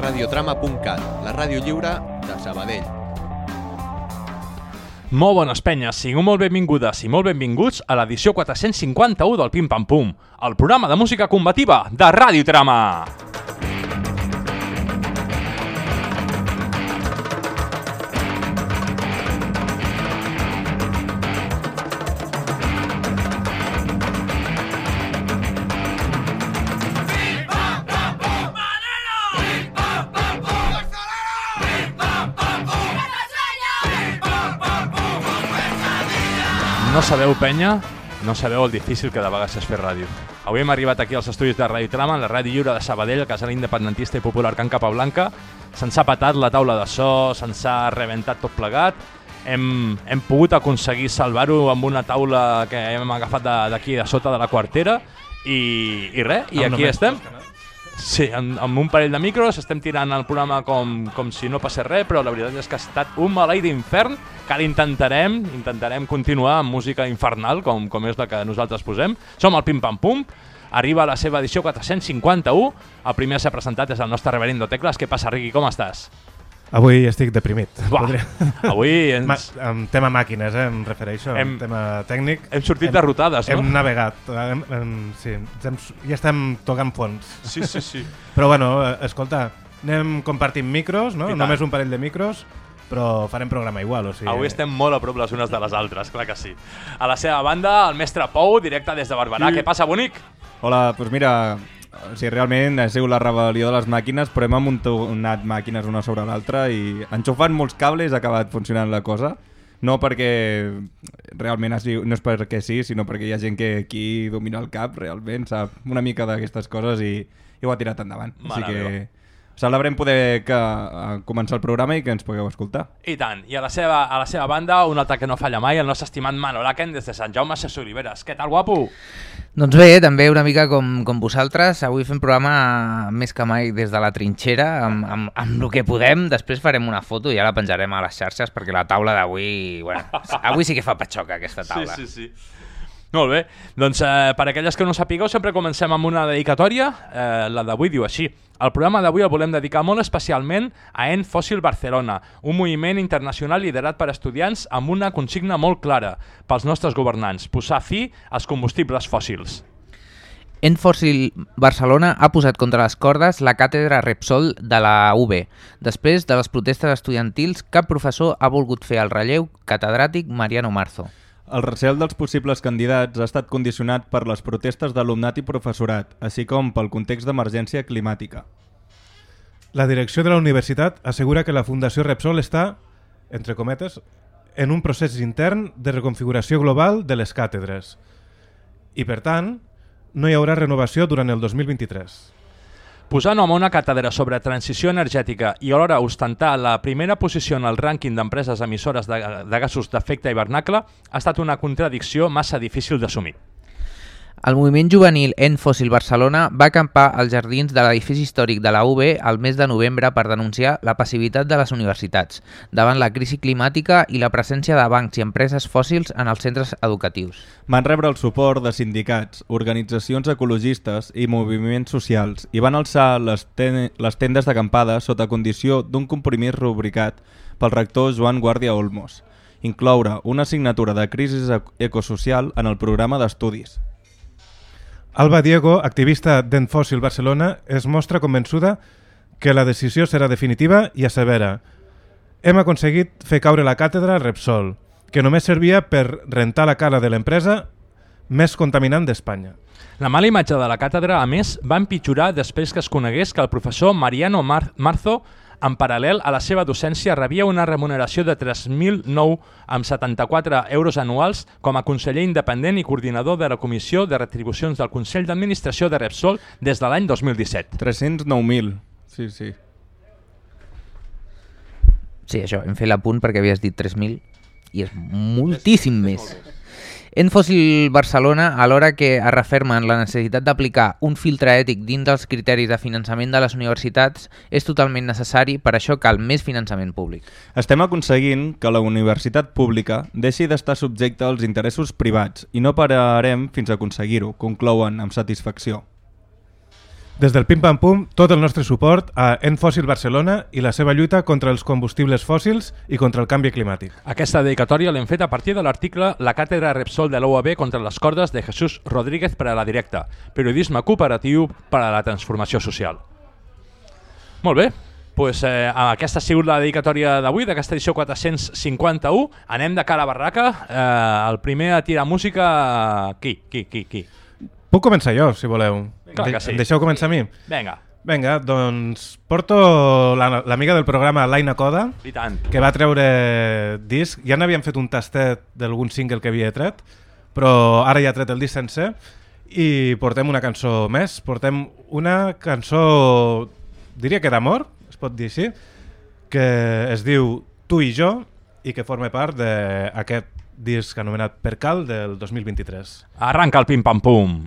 radiotrama.cat, la ràdio lliure de Sabadell. Molt bones penyes, sigueu molt benvingudes i molt benvinguts a l'edició 451 del Pim Pam Pum, el programa de música combativa de Radiotrama. No sabeu, penya, no sabeu el difícil que de vegades és fer ràdio. Avui hem arribat aquí als estudis de Radiotrama, en la ràdio lliure de Sabadell, el casal independentista i popular Can Capablanca. Se'ns ha patat la taula de so, se'ns ha rebentat tot plegat. Hem pogut aconseguir salvar-ho amb una taula que hem agafat d'aquí de sota de la quartera i res, i aquí estem. Sí, amb un parell de micros, estem tirant el programa com si no passés res, però la veritat és que ha estat un maleït d'infern, que ara intentarem continuar amb música infernal, com és la que nosaltres posem. Som el Pim Pam Pum, arriba a la seva edició 451, el primer a ser presentat és el nostre reverendo Tecles. Què passa, Riqui, com estàs? Avui estic deprimit. Avui en tema màquines, em refereixo, en tema tècnic. Hem sortit derrotades, no? Hem navegat, sí, ja estem tocant fons. Sí. Però bueno, escolta, anem compartint micros, no? Només un parell de micros, però farem programa igual. O sigui... Avui estem molt a prop les unes de les altres, clar que sí. A la seva banda, el mestre Pou, directe des de Barberà. Sí. Què passa, bonic? Hola, doncs mira... O sigui, realment ha sigut la rebel·lió de les màquines, però hem amuntonat màquines una sobre l'altra i enxufant molts cables ha acabat funcionant la cosa. No perquè realment no és perquè sí, sinó perquè hi ha gent que aquí domina el cap, realment, sap una mica d'aquestes coses i ho ha tirat endavant. Així que celebrem poder començar el programa i que ens pugueu escoltar. I tant. I a la seva banda, un altre que no falla mai, el nostre estimat Manol Aken des de Sant Jaume Ses Oliveres. Què tal, guapo? Doncs bé, també una mica com vosaltres. Avui fem programa més que mai des de la trinxera, amb el que podem. Després farem una foto i ja la penjarem a les xarxes perquè la taula d'avui... Bueno, avui sí que fa patxoca aquesta taula. Sí. Molt bé, doncs per aquelles que no sapigueu sempre comencem amb una dedicatòria, la d'avui diu així: el programa d'avui el volem dedicar molt especialment a EN Fòssil Barcelona, un moviment internacional liderat per estudiants amb una consigna molt clara pels nostres governants, posar fi als combustibles fòssils. EN Fòssil Barcelona ha posat contra les cordes la càtedra Repsol de la UB. Després de les protestes estudiantils, cap professor ha volgut fer el relleu catedràtic Mariano Marzo. El recel dels possibles candidats ha estat condicionat per les protestes d'alumnat i professorat, així com pel context d'emergència climàtica. La direcció de la universitat assegura que la Fundació Repsol està, entre cometes, en un procés intern de reconfiguració global de les càtedres i, per tant, no hi haurà renovació durant el 2023. Posar nom a una càtedra sobre transició energètica i alhora ostentar la primera posició en el rànquing d'empreses emissores de gasos d'efecte hivernacle ha estat una contradicció massa difícil d'assumir. El moviment juvenil EN Fòssil Barcelona va acampar als jardins de l'edifici històric de la UB el mes de novembre per denunciar la passivitat de les universitats davant la crisi climàtica i la presència de bancs i empreses fòssils en els centres educatius. Van rebre el suport de sindicats, organitzacions ecologistes i moviments socials i van alçar les tendes d'acampada sota condició d'un compromís rubricat pel rector Joan Guàrdia Olmos, incloure una assignatura de crisi ecosocial en el programa d'estudis. Alba Diego, activista d'EN Fòssil Barcelona, es mostra convençuda que la decisió serà definitiva i assevera: hem aconseguit fer caure la càtedra Repsol, que només servia per rentar la cara de l'empresa més contaminant d'Espanya. La mala imatge de la càtedra, a més, va empitjorar després que es conegués que el professor Mariano Marzo, en paral·lel a la seva docència, rebia una remuneració de 3.009,74 euros anuals com a conseller independent i coordinador de la Comissió de Retribucions del Consell d'Administració de Repsol des de l'any 2017. 309.000, sí. Sí, això, hem fet l'apunt perquè havies dit 3.000 i és moltíssim més. EN Fòssil Barcelona, alhora que es refermen la necessitat d'aplicar un filtre ètic dins dels criteris de finançament de les universitats, és totalment necessari, per això cal més finançament públic. Estem aconseguint que la universitat pública deixi d'estar subjecta als interessos privats i no pararem fins a aconseguir-ho, conclouen amb satisfacció. Des del Pim Pam Pum, tot el nostre suport a Enfòssil Barcelona i la seva lluita contra els combustibles fòssils i contra el canvi climàtic. Aquesta dedicatòria l'hem fet a partir de l'article La càtedra Repsol de l'UAB contra les cordes de Jesús Rodríguez per a la Directa, periodisme cooperatiu per a la transformació social. Molt bé, doncs aquesta ha sigut la dedicatòria d'avui, d'aquesta edició 451. Anem de cara a barraca. El primer a tirar música... Qui? Puc començar jo, si voleu. Clar que sí. Em deixeu començar a mi? Vinga, doncs porto l'amiga del programa, l'Aina Coda, i tant. que va treure disc. Ja n'havíem fet un tastet d'algun single que havia tret, però ara ja ha tret el disc sencer i portem una cançó més. Portem una cançó, diria que d'amor, es pot dir així, que es diu Tu i jo i que forma part d'aquest disc anomenat Percal del 2023. Arranca el pim-pam-pum.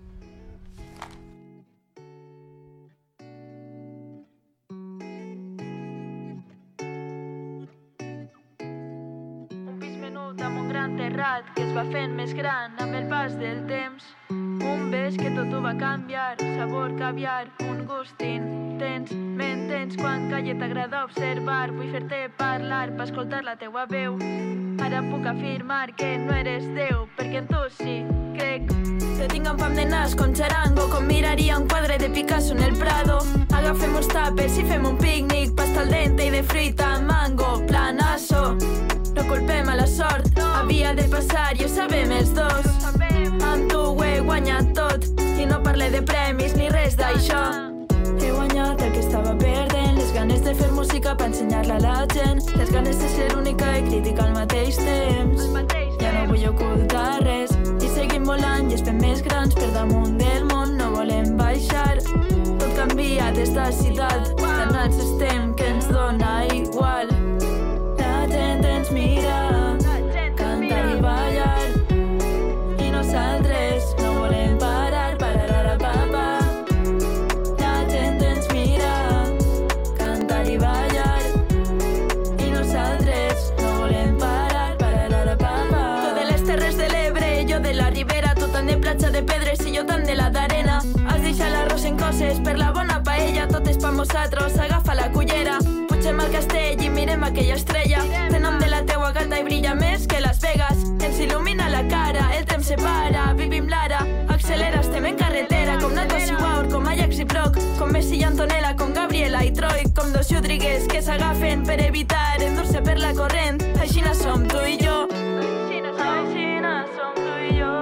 Un pis menut amb un gran terrat que es va fent més gran amb el pas del temps. Un bes que tot ho va canviar, sabor caviar, un gust intens. M'entens quan calla t'agrada observar, vull fer-te parlar per escoltar la teua veu. Ara puc afirmar que no eres Déu, perquè en tu sí, crec. Te tinc en fam de nas com charango, com miraria un quadre de Picasso en el Prado. Agafem uns tàpers i fem un pícnic, pasta al dente i de fruita mango, planasso. No culpem a la sort, havia de passar i ho sabem els dos. Amb tu ho he guanyat tot i no parle de premis ni res d'això. He guanyat el que estava perdent, les ganes de fer música per ensenyar-la a la gent, les ganes de ser única i crítica al mateix temps. Ja no vull ocultar res i seguim volant i es fem més grans per damunt del món, no volem baixar. Tot canvia des de ciutat, tan alts estem que ens dona igual. La gent ens mira, cantar i ballar, i nosaltres no volem parar, parararapapa. La gent ens mira, cantar i ballar, i nosaltres no volem parar, parararapapa. Tu de les Terres de l'Ebre, jo de la Ribera, tu tant de platja de pedres i jo tant de la d'arena. Has deixat l'arròs en coses per la bona paella, tot és pa nosaltres, agafa la cullera. Pugem al castell i mirem aquella estrella, té nom de la teua gata i brilla més que Las Vegas. Ens il·lumina la cara, el temps separa, vivim l'ara, accelera, estem en carretera, com Natos i Waur, com Ajax i Proc, com Messi i Antonella, com Gabriela i Troy, com dos Rodríguez que s'agafen per evitar endur-se per la corrent. Aixina som tu i jo. Aixina som tu i jo.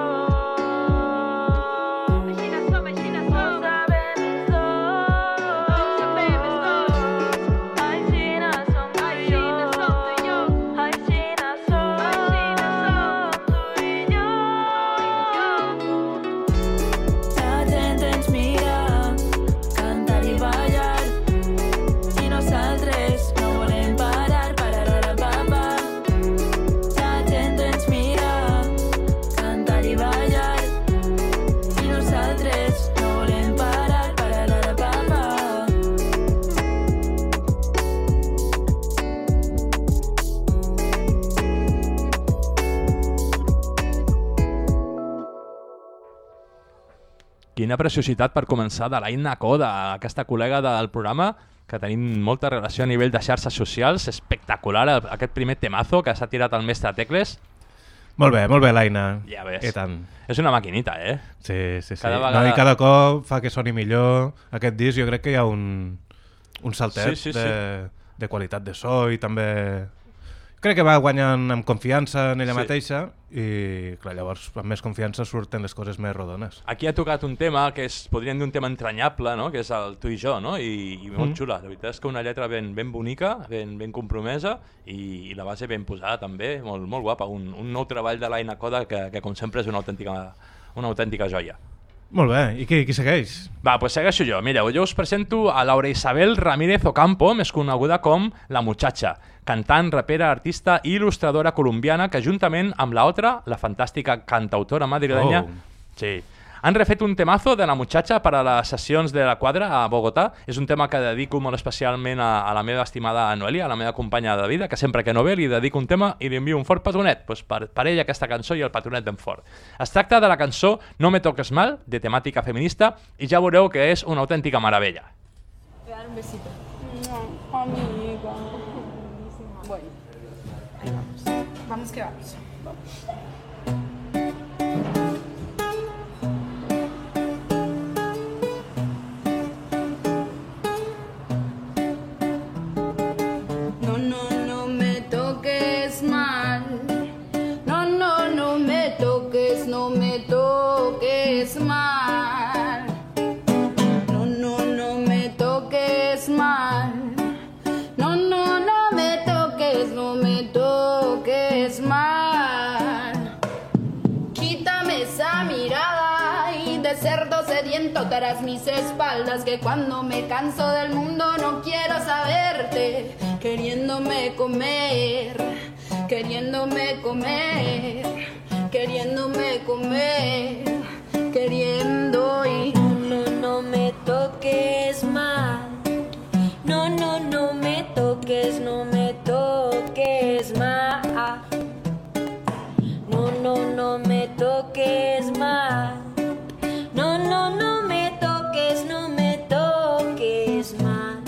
Aixina som. Quina preciositat per començar de l'Aina Coda, aquesta col·lega del programa, que tenim molta relació a nivell de xarxes socials. Espectacular aquest primer temazo que s'ha tirat el mestre Tecles. Molt bé, l'Aina. Ja ves. I tant. És una maquinita, eh? Sí. Cada vegada... No, i cada cop fa que soni millor. Aquest disc jo crec que hi ha un saltet de qualitat de so i també... Crec que va guanyant amb confiança en ella mateixa i clar, llavors amb més confiança surten les coses més rodones. Aquí ha tocat un tema que podríem dir un tema entranyable, no? Que és el Tu i jo, no? I molt xula. La veritat és que una lletra ben bonica, ben compromesa i la base ben posada també, molt guapa. Un nou treball de l'Aina Coda que com sempre és una autèntica joia. Molt bé, i qui segueix? Va, doncs segueixo jo. Mireu, jo us presento a Laura Isabel Ramírez Ocampo, més coneguda com La Muchacha, cantant, rapera, artista i il·lustradora colombiana que juntament amb la fantàstica cantautora madrilenya, Han refet un temazo de La Muchacha per a les sessions de la Quadra a Bogotà. És un tema que dedico molt especialment a la meva estimada Noelia, a la meva companya de vida, que sempre que no ve li dedico un tema i li envio un fort petonet. Pues per ella aquesta cançó i el petonet d'en Fort. Es tracta de la cançó No me toques mal, de temàtica feminista, i ja veureu que és una autèntica meravella. Te dar un besito. No, amiga. Bueno, ahí vamos. Vamos que vamos. No, no, no me toques mal. No, no, no me toques, no me toques mal. No, no, no me toques mal. No, no, no me toques, no me toques mal. Quítame esa mirada y de cerdo sediento tras mis espaldas, que cuando me canso del mundo no quiero saberte, queriéndome comer, queriéndome comer, queriéndome comer, queriendo y... No, no me toques mal. No, no, no me toques, no me toques mal. No, no, no me toques mal. No, no, no me toques, no me toques mal.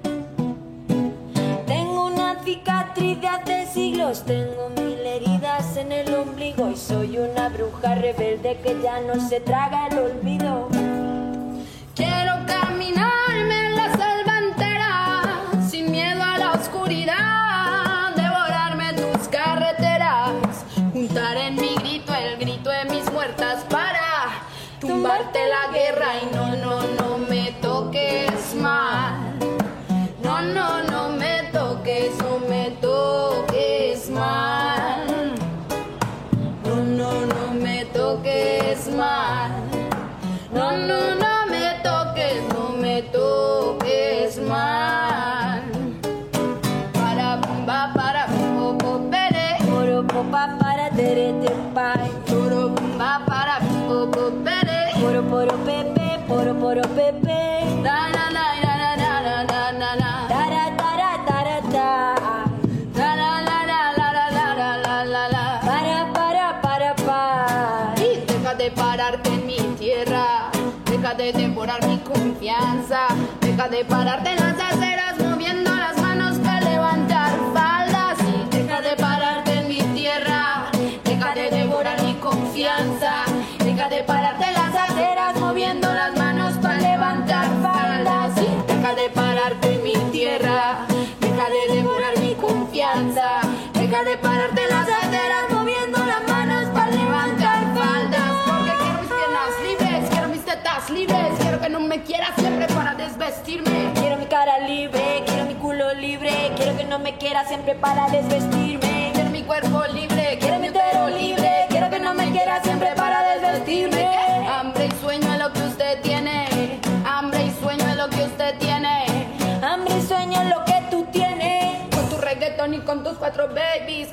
Tengo una cicatriz de hace siglos, tengo 1000 heridas en el ombligo y soy una bruja rebelde que ya no se traga el olvido. Quiero caminarme en la selva entera, sin miedo a la oscuridad, devorarme tus carreteras, juntar en mi grito el grito de mis muertas para tumbarte la guerra. Y no, no, no me toques mal. No, no, no me toques, no me toques mal. No, no, no me toques mal. No, no, no me toques, no me toques mal. Para bumba, para poco pere. Poro popa para terete pai. Poro bumba, para poco pere. Poro pepe, poro pepe. Da na na na na na na na na. Tara tara tara ta. Da la la la la la la la la la. Para. Y deja de pararte en mi tierra. Deja de devorar mi confianza. Deja de pararte en las aceras moviendo las manos para levantar faldas. Y deja de pararte en mi tierra. Deja de devorar mi confianza. Deja de pararte en las aceras moviendo las manos para levantar faldas. Y deja de pararte en mi tierra. Deja de devorar mi confianza. Deja de pararte en las aceras moviendo las manos para levantar faldas. Porque quiero mis piernas libres, quiero mis tetas libres. Quiero que no me quieras siempre para desvestirme. Quiero mi cara libre, quiero mi culo libre. Quiero que no me quiera siempre para desvestirme. Quiero mi cuerpo libre, quiero mi utero libre. Quiero que no me quiera siempre para desvestirme. Hambre y sueño es lo que usted tiene. Hambre y sueño es lo que usted tiene. Hambre y sueño es lo que tú tienes. Con tu reggaetón y con tus 4 babies,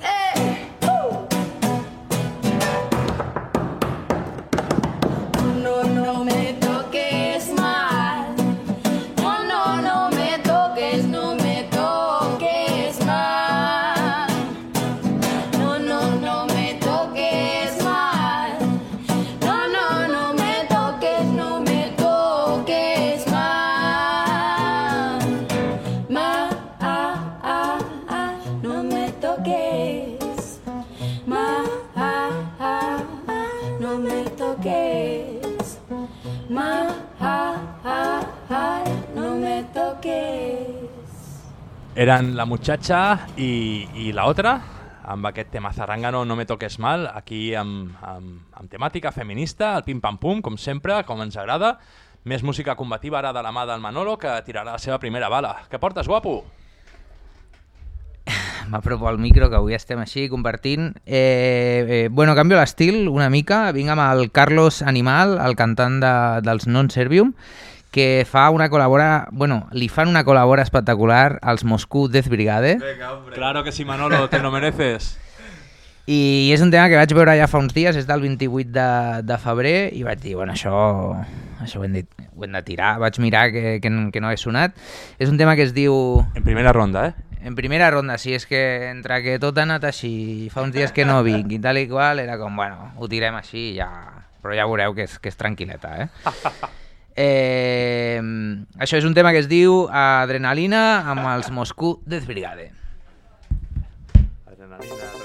No, no me toques mal. No, no, no me toques, no me toques mal. No, no, no me toques mal. No, no, no me toques, no me toques mal. No me toques. No me toques. No me toques. Eren La Muchacha i la otra, amb aquest tema zarrangano No me toques mal, aquí amb temàtica feminista, el pim-pam-pum, com sempre, com ens agrada. Més música combativa ara de la mà del Manolo, que tirarà la seva primera bala. Què portes, guapo? M'apropo al micro, que avui estem així compartint. Bueno, canvio l'estil una mica. Vinc amb el Carlos Animal, el cantant dels Non Servium, que fa una li fan una col·labora espectacular als Moscú Death Brigade. Claro que sí, Manolo, te lo mereces. I és un tema que vaig veure ja fa uns dies, és del 28 de febrer, i vaig dir, bueno, això ho hem de tirar. Vaig mirar que no he sonat. És un tema que es diu... En primera ronda, eh? En primera ronda, sí, és que entre que tot ha anat així, fa uns dies que no vinc i tal i qual, era com, bueno, ho tirem així i ja... Però ja veureu que és tranquil·leta, Això és un tema que es diu Adrenalina amb els Moscú Death Brigade. Adrenalina, tranquil·lita.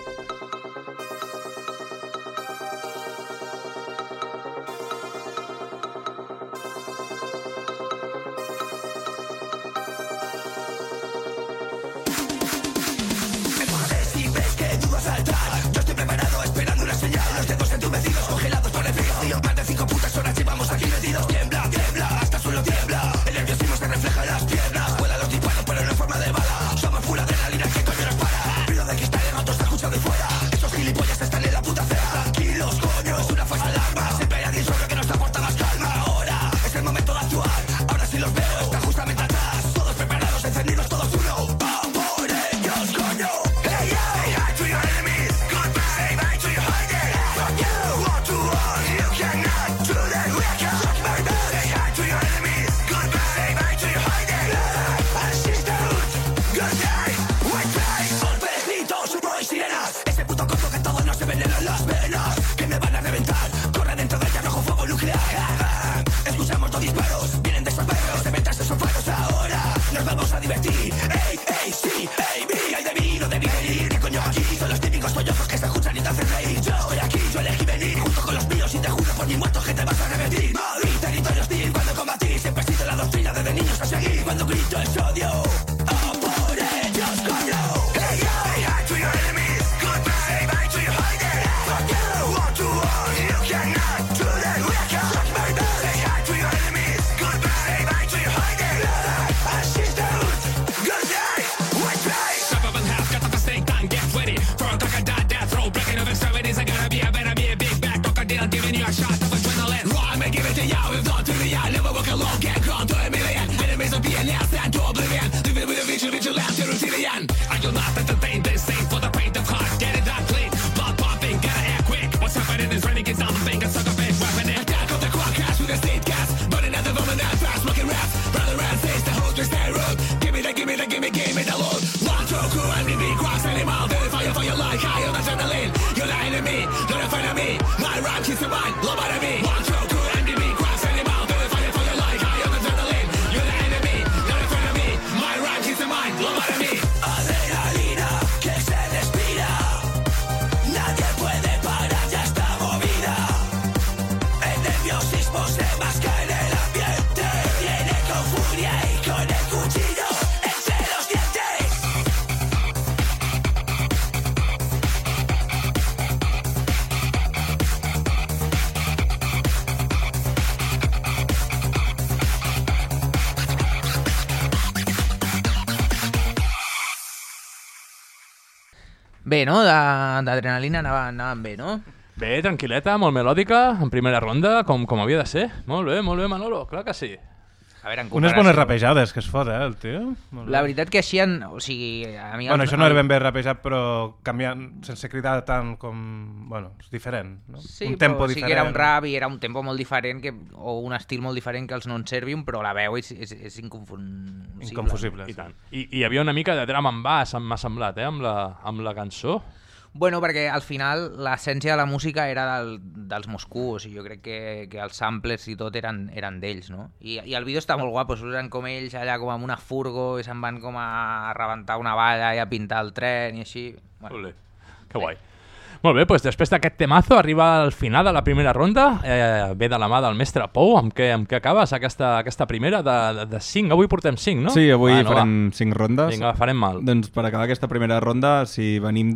Bé, no? D'Adrenalina anaven bé, no? Bé, tranquil·leta, molt melòdica, en primera ronda, com havia de ser. Molt bé, Manolo, clar que sí. A veure, en Unes bones rapejades que es fot, el tio. La veritat que així, o sigui... A mi bueno, això no era ben bé rapejat, però canviant, sense cridar tant com... Bueno, és diferent, no? Sí, un tempo però sí diferent. que era un rap i era un tempo molt diferent o un estil molt diferent que els Non Servium, però la veu és inconfusible. Inconfusible. I tant. I hi havia una mica de drum and bass, m'ha semblat, amb la cançó. Bueno, perquè al final l'essència de la música era dels Moscú, o sigui, jo crec que els samplers i tot eren d'ells, no? I el vídeo està molt guapo, surten com ells allà com amb una furgo i se'n van com a rebentar una valla i a pintar el tren i així. Bueno, que guai. Molt bé, doncs després d'aquest temazo arriba al final de la primera ronda, ve de la mà del mestre Pou, amb què acabes aquesta primera de 5, avui portem 5, no? Sí, avui farem 5 rondes. Vinga, farem mal. Doncs per acabar aquesta primera ronda, si venim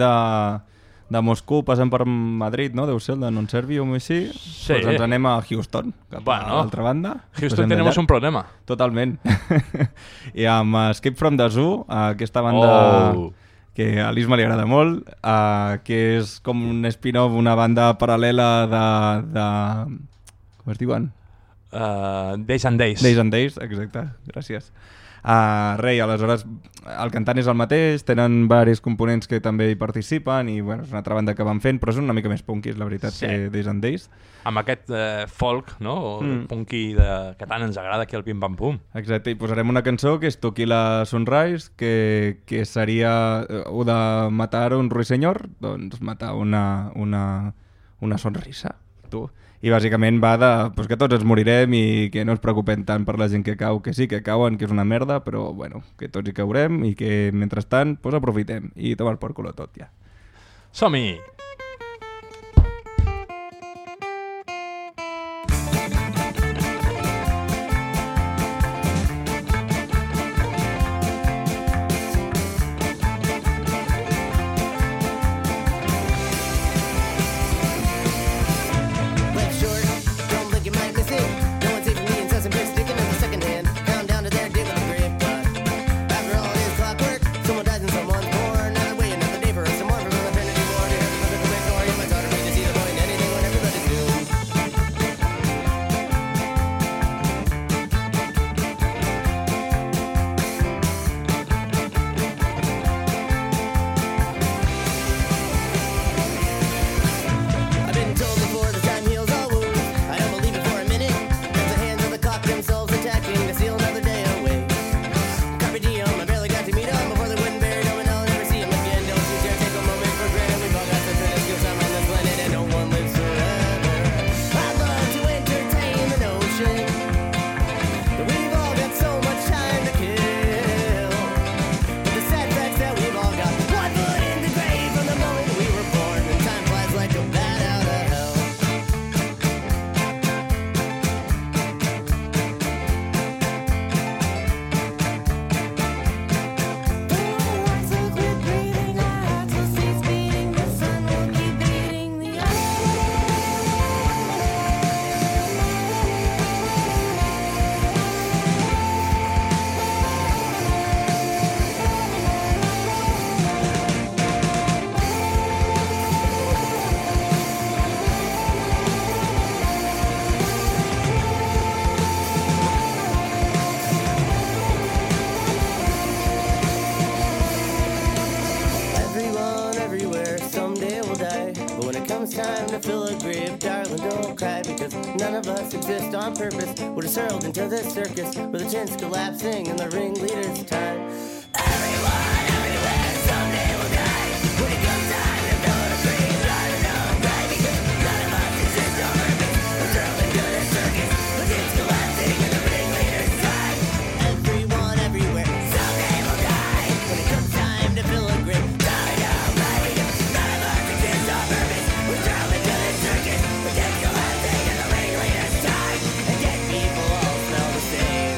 de Moscou, passem per Madrid, no? Deu ser el de Non Servium o així, sí. Doncs ens anem a Houston, cap a l'altra banda. Houston tenemos un problema. Totalment. I amb Escape from the Zoo, aquesta banda... que a l'Isma li agrada molt, que és com un spin-off, una banda paral·lela de... com es diuen? Days and Days. Days and Days, exacte, gràcies. Rei, aleshores el cantant és el mateix, tenen diversos components que també hi participen i bueno, és una altra banda que van fent, però és una mica més punky, és la veritat, Sí. que Days and Days. Amb aquest folk, no? Punky que tant ens agrada aquí al Pim Pam Pum. Exacte, i posarem una cançó que és Tequila Sunrise, que seria o de matar un ruiseñor, doncs matar una sonrisa, tu. I bàsicament va de pues, que tots ens morirem i que no ens preocupem tant per la gent que cau, que sí, que cauen, que és una merda, però bueno, que tots hi caurem i que mentrestant pues, aprofitem i tomar per culo tot ja. Som-hi! None of us exist on purpose. We're just hurled into this circus where the tent's collapsing and the ringleader's time. Everyone, everywhere, someday will die. When it comes time to fill a dream, I don't cry because none of us exist on purpose. We're hurled into this circus where the tent's collapsing and the ringleader's time. Everyone, everywhere, someday will die. When it comes time to fill a grip, I don't cry because none of us exist on purpose. We're hurled into this circus where the tent's collapsing and the ringleader's time. And yet people all smell the same.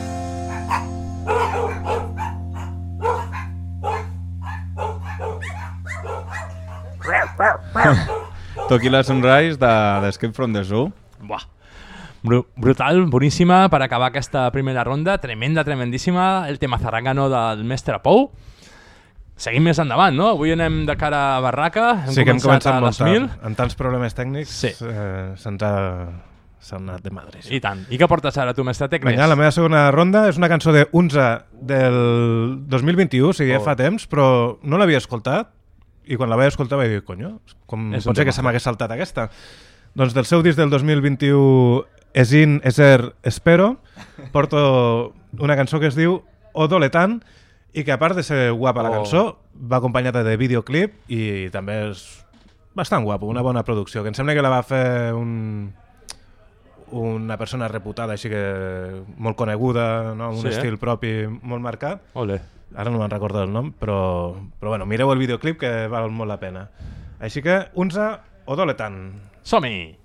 Tequila Sunrise d'Escape from the Zoo. Buah. Brutal, boníssima per acabar aquesta primera ronda, tremendíssima, el tema zarangano del mestre Pou. Seguim més endavant, no? Avui anem de cara a barraca, Sí, que hem començat a molt les 1000. tard. Amb tants problemes tècnics Sí. s'han anat de madres. I tant. I què portes ara tu, mestre Tecnes? Vinga, la meva segona ronda és una cançó de Unza del 2021, o sigui, ja fa temps, però no l'havia escoltat i quan la vaig escoltar vaig dir, conyo, com És pot un ser que temazo. se m'hagués saltat aquesta? Doncs del seu disc del 2021, Esin Eser Espero, porto una cançó que es diu Odoletan i que a part de ser guapa la cançó, va acompanyada de videoclip i també és bastant guapo, una bona producció, que em sembla que la va fer una persona reputada, així que molt coneguda, no? Amb un Sí, estil propi molt marcat. Ole. Ara no me'n recordo el nom, però bueno, mireu el videoclip que val molt la pena. Així que, Unza Odoletan. Som-hi!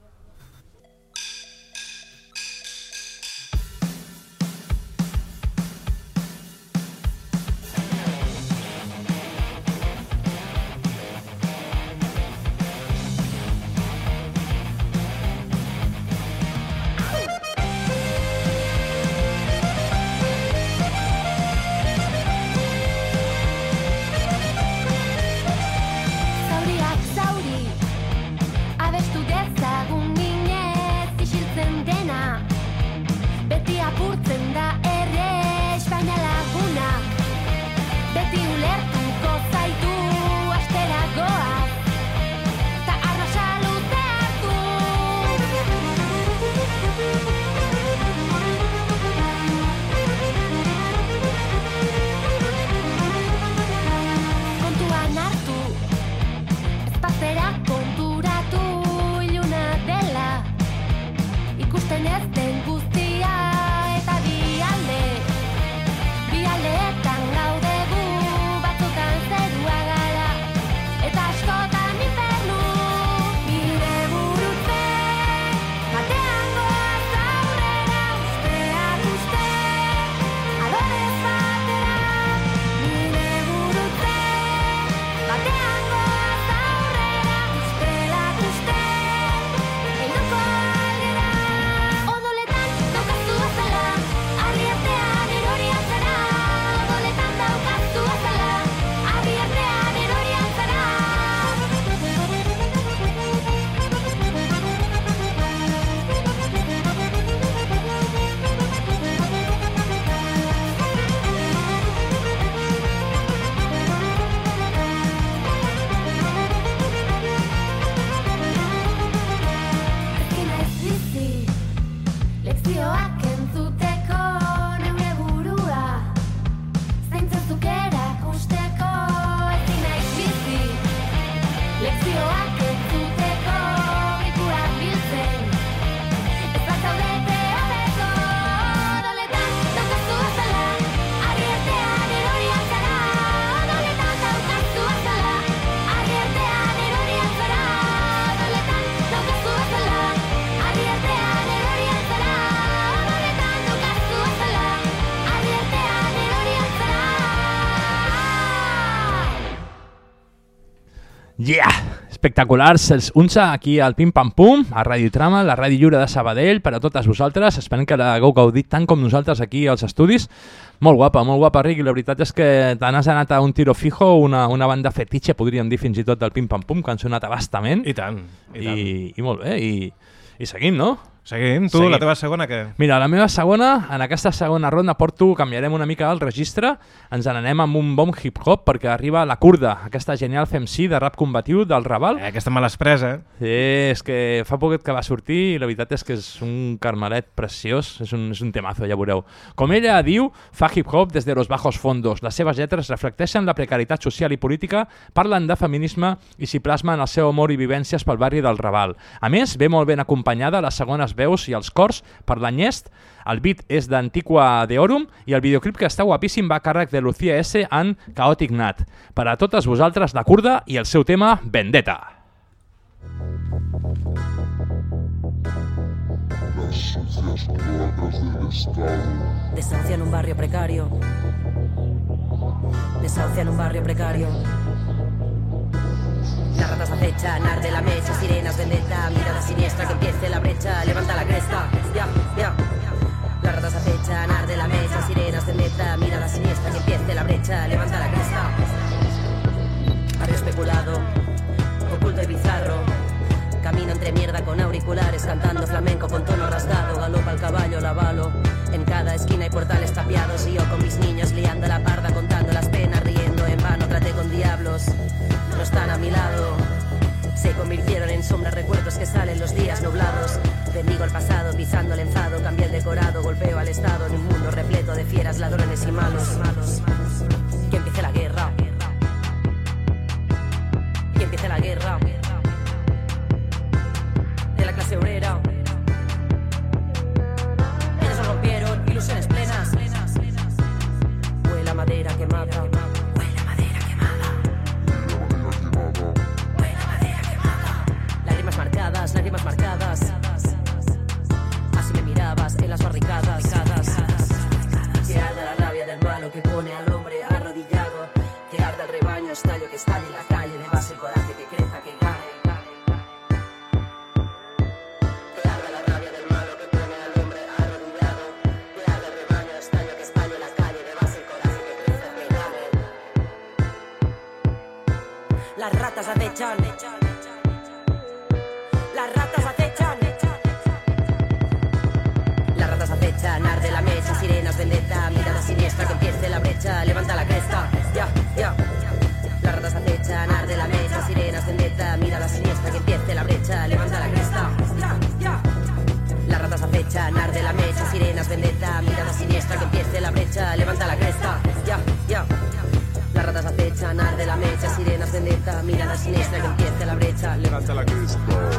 Zauriak zauri, abestu dezagun Yeah! Espectaculars els 11 aquí al Pim Pam Pum, a Ràdio Trama, la Ràdio Lliure de Sabadell, per a totes vosaltres. Esperem que l'hagueu gaudit tant com nosaltres aquí als estudis. Molt guapa, Riqui. La veritat és que te n'has anat a un tiro fijo, una banda fetitxe, podríem dir fins i tot, del Pim Pam Pum, que han sonat a bastament. I tant. I molt bé, i seguim, no? Seguim. Tu, la teva segona, què? Mira, la meva segona, en aquesta segona ronda canviarem una mica el registre, ens n'anem amb un bon hip-hop perquè arriba La Kurda, aquesta genial FMC de rap combatiu del Raval. Aquesta me l'has presa, Sí, és que fa poquet que va sortir i la veritat és que és un carmelet preciós, és un temazo, ja veureu. Com ella diu, fa hip-hop des de los bajos fondos. Les seves lletres reflecteixen la precarietat social i política, parlen de feminisme i s'hi plasmen el seu amor i vivències pel barri del Raval. A més, ve molt ben acompanyada les segones veus i els cors per l'Anyest. El beat és d'Antiqua Deorum i el videoclip, que està guapíssim, va a càrrec de Lucía S. en Chaotic Nat. Per a totes vosaltres, La Kurda i el seu tema Vendetta. Las sucias cloacas del Estado desahucian un barrio precario. Desahucian un barrio precario. Las ratas acechan, arde la mecha, sirenas, vendetta, mirada siniestra, que empiece la brecha, levanta la cresta, ya. Las ratas acechan, arde la mecha, sirenas, vendetta, mirada siniestra, que empiece la brecha, levanta la cresta. Barrio especulado, oculto y bizarro, camino entre mierda con auriculares, cantando flamenco con tono rasgado, galopa el caballo, la balo. En cada esquina hay portales tapiados y yo con mis niños liando la parda, contando las penas, riendo en vano, traté con diablos. No están a mi lado, se convirtieron en sombras, recuerdos que salen los días nublados. Bendigo el pasado, pisando el enfado, cambié el decorado, golpeo al Estado en un mundo repleto de fieras, ladrones y malos. Que empiece la guerra, que empiece la guerra de la clase obrera. Ellos se rompieron, ilusiones plenas. Huele a madera que mata. Lágrimas marcadas, así me mirabas en las barricadas. Que arda la rabia del malo que pone al hombre arrodillado, que arda el rebaño, estallo que estalle en la calle, de base el coraje que crezca, que gane. Que arda la rabia del malo que pone al hombre arrodillado, que arda el rebaño, estallo que estalle en la calle, de base el coraje que crezca, que gane. Las ratas acechan. Las ratas acechan. Las ratas acechan, arde la mecha, sirenas, vendetta, mirada siniestra, que empiece la brecha, levanta la cresta, ya. Las ratas acechan, arde la mecha, sirenas, vendetta, mirada siniestra, que empiece la brecha, levanta la cresta, ya. Las ratas acechan, arde la mecha, sirenas, vendetta, mirada siniestra, que empiece la brecha, levanta la cresta, ya. Las ratas acechan, arde la mecha, sirenas, vendetta, mirada siniestra, que empiece la brecha, levanta la cresta.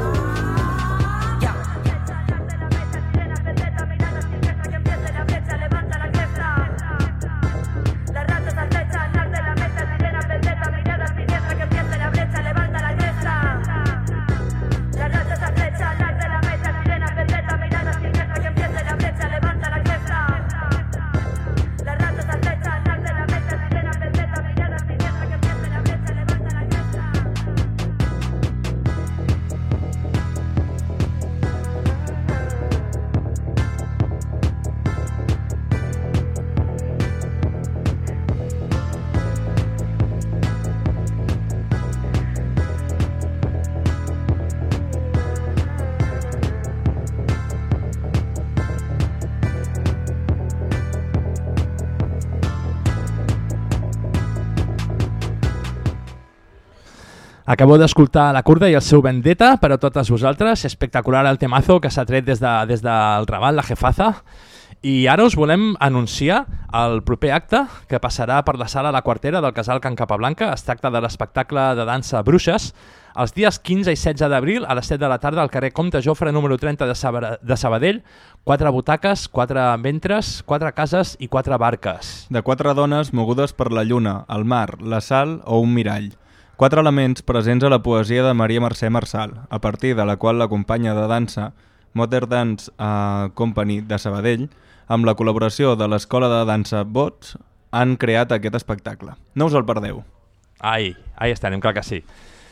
Acabeu d'escoltar La Kurda i el seu Vendetta per a totes vosaltres. Espectacular el temazo que s'ha tret des del Raval, la Jefaza. I ara us volem anunciar el proper acte que passarà per la sala La Quartera del Casal Can Capablanca. Es tracta de l'espectacle de dansa Bruixes, els dies 15 i 16 d'abril a les 7 de la tarda al carrer Comte Jofre número 30 de Sabadell. 4 butaques, 4 ventres, 4 cases i 4 barques. De 4 dones mogudes per la lluna, el mar, la sal o un mirall. 4 elements presents a la poesia de Maria Mercè Marçal, a partir de la qual la companya de dansa Modern Dance Company de Sabadell, amb la col·laboració de l'Escola de Dansa Bots, han creat aquest espectacle. No us el perdeu. Ahí estarem, clar que sí.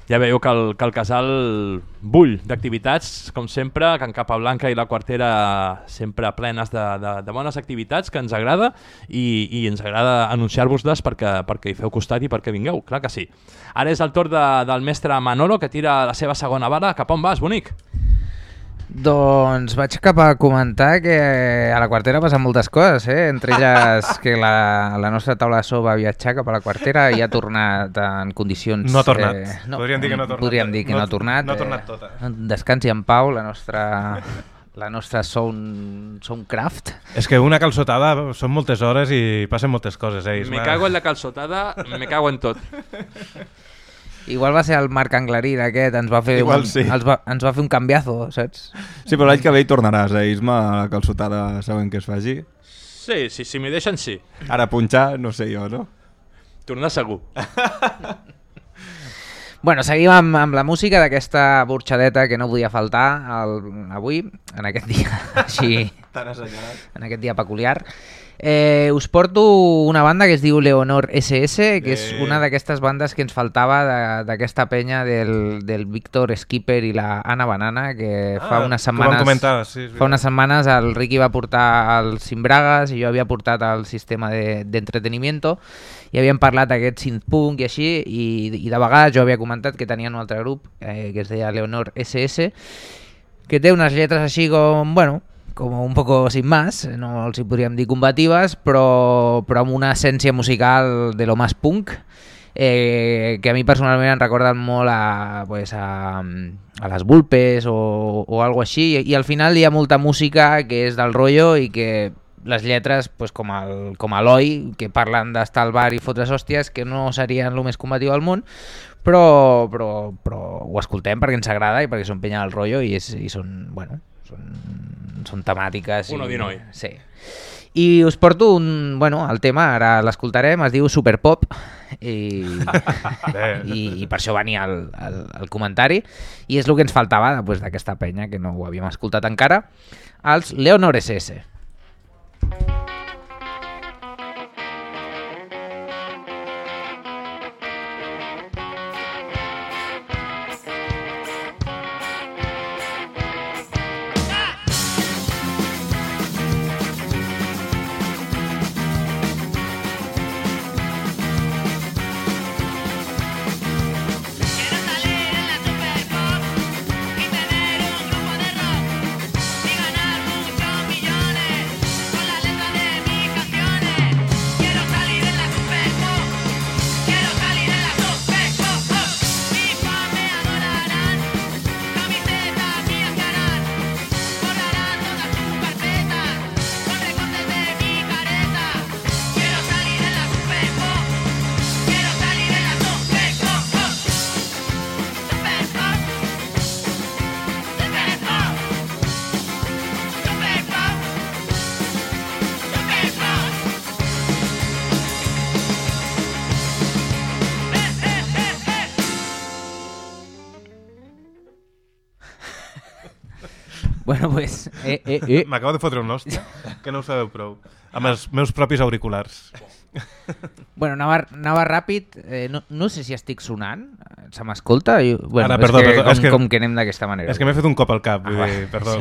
Ja veieu que el casal bull d'activitats, com sempre, Can Capablanca i la Quartera sempre plenes de bones activitats que ens agrada i ens agrada anunciar-vos-les perquè hi feu costat i perquè vingueu, clar que sí. Ara és el torn del mestre Manolo, que tira la seva segona bala. Cap on vas, bonic? Doncs vaig cap a comentar que a la Quartera passen moltes coses, entre elles que la nostra taula de so va viatjar cap a la Quartera i ha tornat en condicions... No ha tornat. Podríem dir que no ha tornat. Podríem dir que no ha tornat. No ha tornat tota. Descansi en pau, la nostra Soundcraft. És que una calçotada són moltes hores i passen moltes coses. Me cago en la calçotada, me cago en tot. Igual va ser el Marc Anglarí d'aquest, ens va fer ens va fer un canviazo, saps? Sí, però l'any que ve hi tornaràs, Isma, a la calçotada següent que es faci. Sí, si m'hi deixen, sí. Ara punxar, no sé jo, no? Tornar segur. Bueno, seguim amb la música d'aquesta burxadeta que no podia faltar avui, en aquest dia així, tan assenyalat. En aquest dia peculiar. Us porto una banda que es diu Leonor SS, que és una d'aquestes bandes que ens faltava d'aquesta penya del Víctor Skipper i la Anna Banana, que fa unes setmanes el Ricky va portar els Simbragas i jo havia portat el sistema d'entretenimiento i havíem parlat d'aquest synthpunk i així, i de vegades jo havia comentat que tenien un altre grup que es deia Leonor SS, que té unes lletres així com, bueno, como un poco sin más, no els hi podríem dir combatives, però amb una essència musical de lo más punk, que a mi personalment em recorden molt a les Vulpes o algo així, i al final hi ha molta música que és del rotllo i que les lletres, pues, com a Eloi, que parlen d'estar al bar i fotre's hòsties, que no serien el més combatiu del món, però ho escoltem perquè ens agrada i perquè són penya del rotllo i són, bueno, són temàtiques. Uno di noi. Sí. I us porto el tema, ara l'escoltarem, es diu Superpop i per això venia el comentari i és el que ens faltava d'aquesta penya que no ho havíem escoltat encara, els Leonor SS. Bueno, pues... M'acabo de fotre una hòstia, que no ho sabeu prou. Amb els meus propis auriculars. Bueno, anava ràpid. No sé si estic sonant. Se m'escolta? Bueno, ara, perdó, com que anem d'aquesta manera. És que m'he fet un cop al cap. Perdó.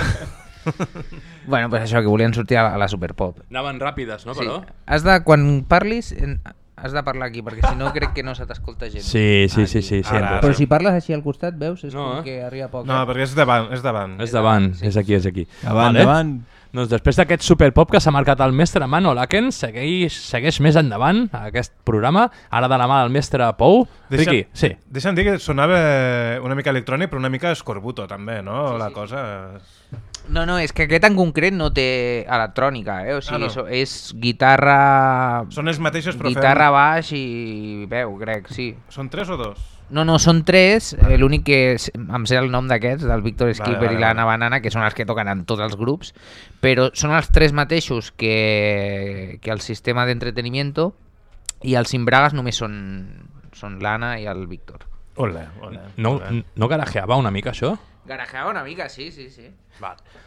Bueno, pues això, que volien sortir a la Superpop. Anaven ràpides, no, però? Sí. Quan parlis... Has de parlar aquí, perquè si no crec que no se t'escolta gent. Sí. Però si parles així al costat, veus? És com que arriba poc. No, perquè és davant. És aquí. Davant. Doncs després d'aquest Superpop que s'ha marcat el mestre Mano Lakens, segueix més endavant aquest programa, ara de la mà del mestre Pou. Riqui, sí. Deixa'm dir que sonava una mica electrònic, però una mica escorbuto també, no? La cosa... No, és que aquest en concret no té electrònica, o sigui, és guitarra... Són els mateixos, però guitarra, baix i veu, crec, sí. Són 3 o 2? No, són 3, l'únic que em sé el nom d'aquests, del Víctor Skipper i l'Anna Banana, que són els que toquen en tots els grups, però són els 3 mateixos que el sistema d'entretenimiento i els Simbragas només són l'Anna i el Víctor. Ole. No garajeava una mica això? Garajeava una mica, sí. Val.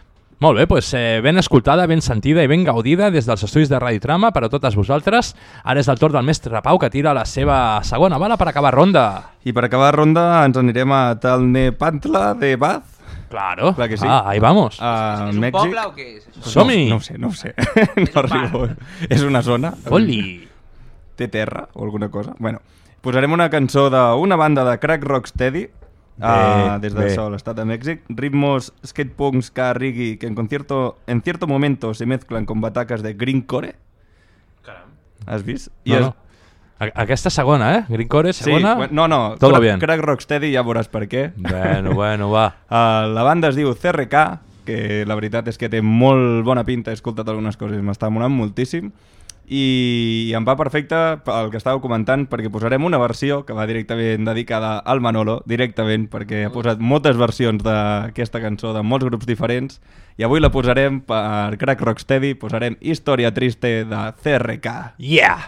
Molt bé, doncs ben escoltada, ben sentida i ben gaudida des dels estudis de Ràdio Trama per a totes vosaltres. Ara és el torn del mestre Pau, que tira la seva segona bala per acabar ronda. I per acabar ronda ens anirem a Tlalnepantla de Baz. Claro, clar que sí. Ahí vamos. A ¿Es un Mèxic. poble o què és? Som-hi! No ho sé. No arribo. És una zona. Oli! Té terra o alguna cosa. Bueno, posarem una cançó d'una banda de crack rocksteady des del sol, estat de Mèxic. Ritmos skatepunks ska reggae que en cierto momento se mezclan con batacas de grindcore. Caram. Has vist? No. Aquesta segona, Grindcore, segona... Sí, no, Todo bien. Crack rocksteady, ja veuràs per què. Bueno, va. La banda es diu CRK, que la veritat és que té molt bona pinta, he escoltat algunes coses i m'està molant moltíssim. I em va perfecte el que estàveu comentant, perquè posarem una versió que va directament dedicada al Manolo, directament, perquè ha posat moltes versions d'aquesta cançó de molts grups diferents, i avui la posarem per Crack Rocksteady, posarem Història Triste de CRK. Yeah!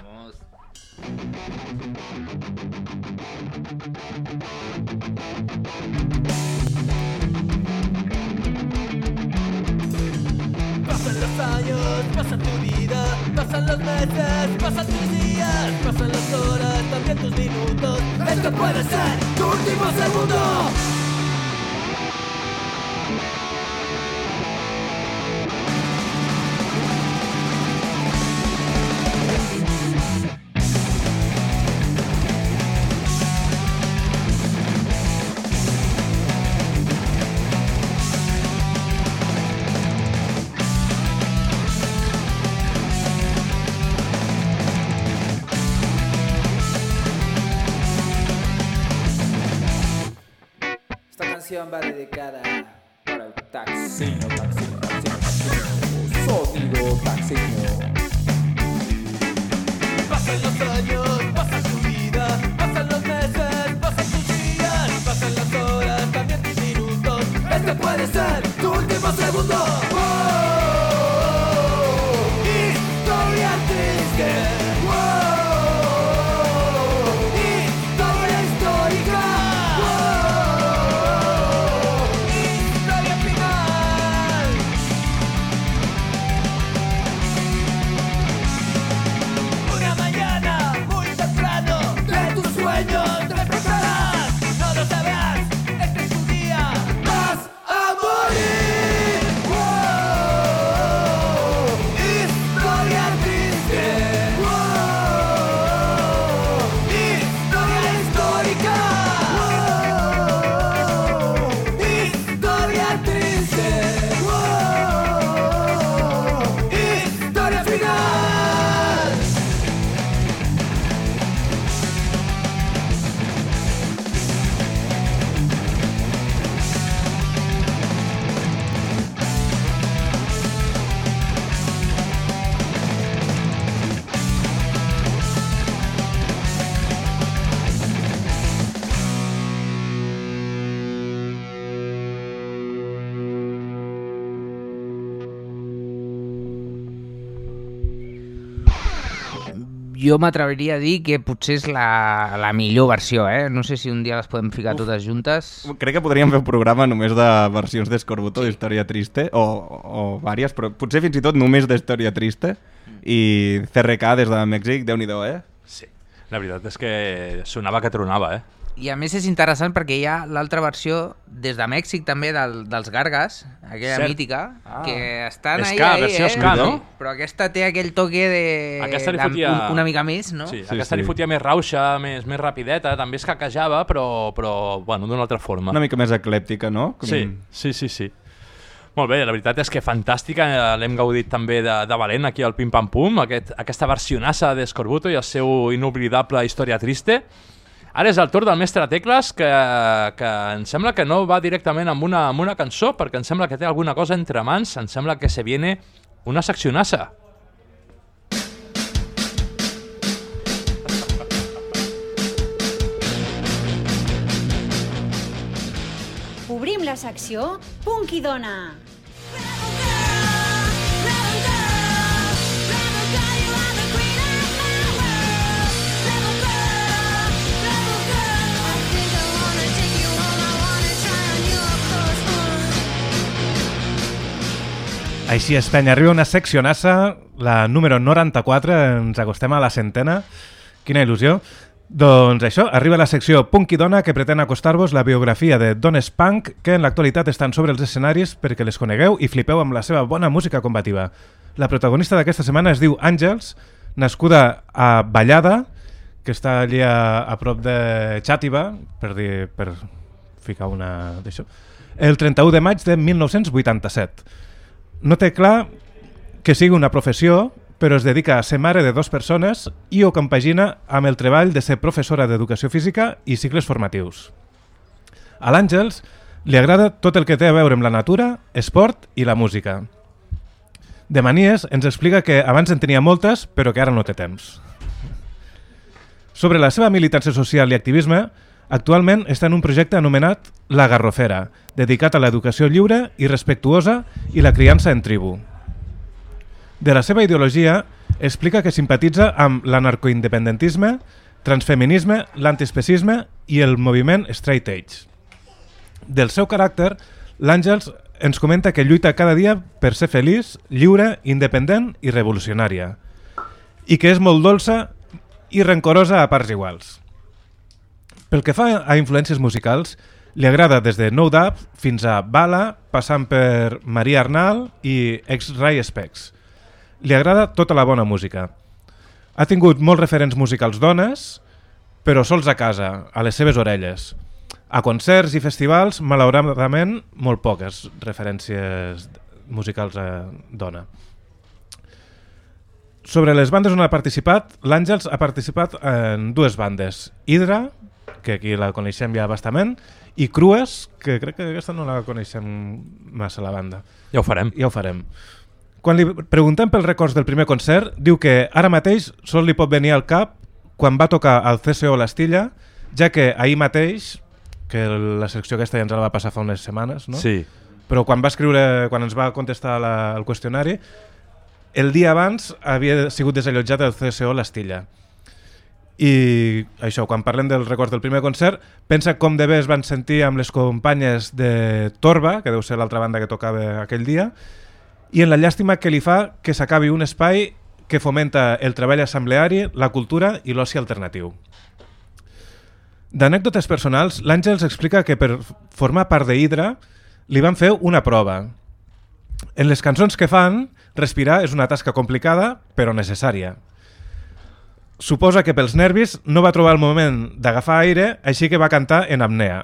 Pasan los años, pasa tu vida, pasan los meses, pasan tus días, pasan las horas, también tus minutos. Este puede ser tu último segundo. Va dedicada para el taxino, sonido taxino. Pasan los años, pasa tu vida, pasan los meses, pasan tus días, pasan las horas, también tus minutos. Este puede ser tu último segundo. Historia triste. Historia histórica. No lo sabrás, este es tu día, vas a morir. Historia triste. Historia histórica. Historia triste. Historia final. Jo m'atreviria a dir que potser és la millor versió, No sé si un dia les podem ficar totes juntes. Crec que podríem fer un programa només de versions d'Escorbuto, d'Història Triste, o vàries, però potser fins i tot només d'Història Triste, i CRK des de Mèxic, Déu-n'hi-do, Sí, la veritat és que sonava que tronava, I a més és interessant perquè hi ha l'altra versió des de Mèxic també dels Gargas, aquella mítica, que estan versió ska, no? Però aquesta té aquell toque una mica més, no? Sí, aquesta li fotia més rauxa, més rapideta, també es caquejava, però bueno, d'una altra forma. Una mica més eclèptica, no? Sí. Molt bé, la veritat és que fantàstica, l'hem gaudit també de valent aquí al Pim Pam Pum, aquesta versionassa d'Escorbuto i el seu inoblidable Història Triste. Ara és el torn del mestre Tecles, que em sembla que no va directament amb una cançó, perquè em sembla que té alguna cosa entre mans, em sembla que se viene una seccionassa. Obrim la secció Punk i Dona. Així és, penya, arriba una seccionassa, la número 94, ens acostem a la centena. Quina il·lusió. Doncs això, arriba la secció Punk i Dona, que pretén acostar-vos la biografia de dones punk que en l'actualitat estan sobre els escenaris perquè les conegueu i flipeu amb la seva bona música combativa. La protagonista d'aquesta setmana es diu Àngels, nascuda a Vallada, que està allí a prop de Xàtiva, per ficar una d'això, el 31 de maig de 1987. No té clar que sigui una professió, però es dedica a ser mare de 2 persones i ho compagina amb el treball de ser professora d'educació física i cicles formatius. A l'Àngels li agrada tot el que té a veure amb la natura, esport i la música. De manies ens explica que abans en tenia moltes, però que ara no té temps. Sobre la seva militància social i activisme, actualment està en un projecte anomenat La Garrofera, dedicat a l'educació lliure i respectuosa i la criança en tribu. De la seva ideologia, explica que simpatitza amb l'anarcoindependentisme, transfeminisme, l'antiespecisme i el moviment Straight Edge. Del seu caràcter, l'Àngels ens comenta que lluita cada dia per ser feliç, lliure, independent i revolucionària, i que és molt dolça i rancorosa a parts iguals. Pel que fa a influències musicals, li agrada des de No Doubt fins a Bala, passant per Maria Arnal i X-Ray Specs. Li agrada tota la bona música. Ha tingut molts referents musicals dones, però sols a casa, a les seves orelles. A concerts i festivals, malauradament, molt poques referències musicals a dona. Sobre les bandes on ha participat, l'Àngels ha participat en 2 bandes. Hydra, que aquí la coneixem ja bastament, i Crues, que crec que aquesta no la coneixem massa la banda. Ja ho farem. Ja ho farem. Quan li preguntem pels records del primer concert, diu que ara mateix sol li pot venir al cap quan va tocar al CSO l'Estilla, ja que ahir mateix, que la secció aquesta ja ens la va passar fa unes setmanes, no? Sí. Però quan ens va contestar el qüestionari, el dia abans havia sigut desallotjat el CSO l'Estilla. I això, quan parlem dels records del primer concert, pensa com de bé es van sentir amb les companyes de Torba, que deu ser l'altra banda que tocava aquell dia, i en la llàstima que li fa que s'acabi un espai que fomenta el treball assembleari, la cultura i l'oci alternatiu. D'anècdotes personals, l'Àngels explica que per formar part de Hydra li van fer una prova. En les cançons que fan, respirar és una tasca complicada, però necessària. Suposa que pels nervis no va trobar el moment d'agafar aire, així que va cantar en apnea.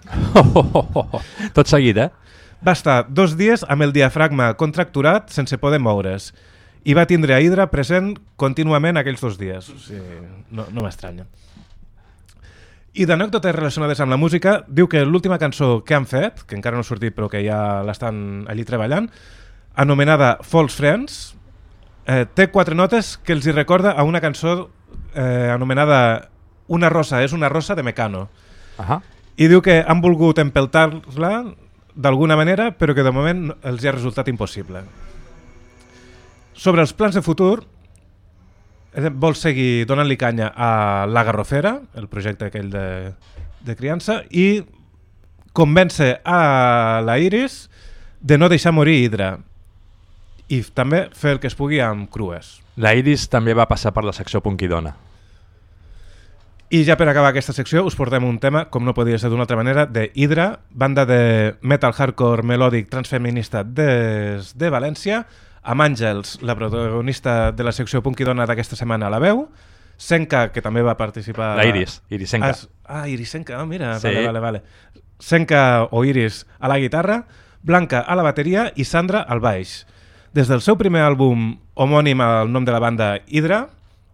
Tot seguit, eh? Va estar 2 dies amb el diafragma contracturat sense poder moure's i va tindre a Hydra present contínuament aquells 2 dies. O sigui, no m'estranya. I d'anècdotes relacionades amb la música, diu que l'última cançó que han fet, que encara no ha sortit però que ja l'estan allí treballant, anomenada False Friends, té 4 notes que els hi recorda a una cançó anomenada Una rosa és una rosa de Mecano. I diu que han volgut empeltar-la d'alguna manera, però que de moment els hi ha resultat impossible. Sobre els plans de futur, vol seguir donant-li canya a La Garrofera, el projecte aquell de criança, i convèncer a la Iris de no deixar morir Hydra i també fer el que es pugui amb Crues. La Iris també va passar per la secció Punk i Dona. I ja per acabar aquesta secció us portem un tema, com no podia ser d'una altra manera, de Hydra, banda de metal hardcore melòdic transfeminista des de València, amb Àngels, la protagonista de la secció Punk i Dona d'aquesta setmana, a la veu, Senka, que també va participar... La Iris, Irisenka. Irisenka, mira, sí. Vale. Senka o Iris a la guitarra, Blanca a la bateria i Sandra al baix. Des del seu primer àlbum homònim al nom de la banda Hydra,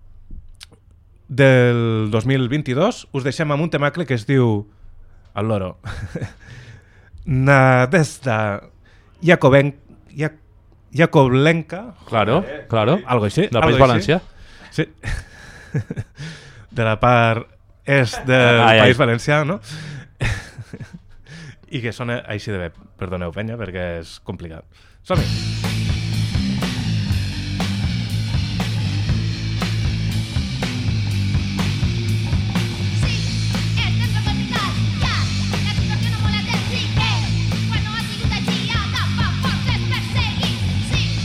del 2022, us deixem amb un temacle que es diu El loro. Nadezhda Yakovlenka. Claro. Algo així. Del País Valencià. Sí. De la part est del País Valencià, no? I que sona així de bé. Perdoneu, penya, perquè és complicat. Som-hi! Sí,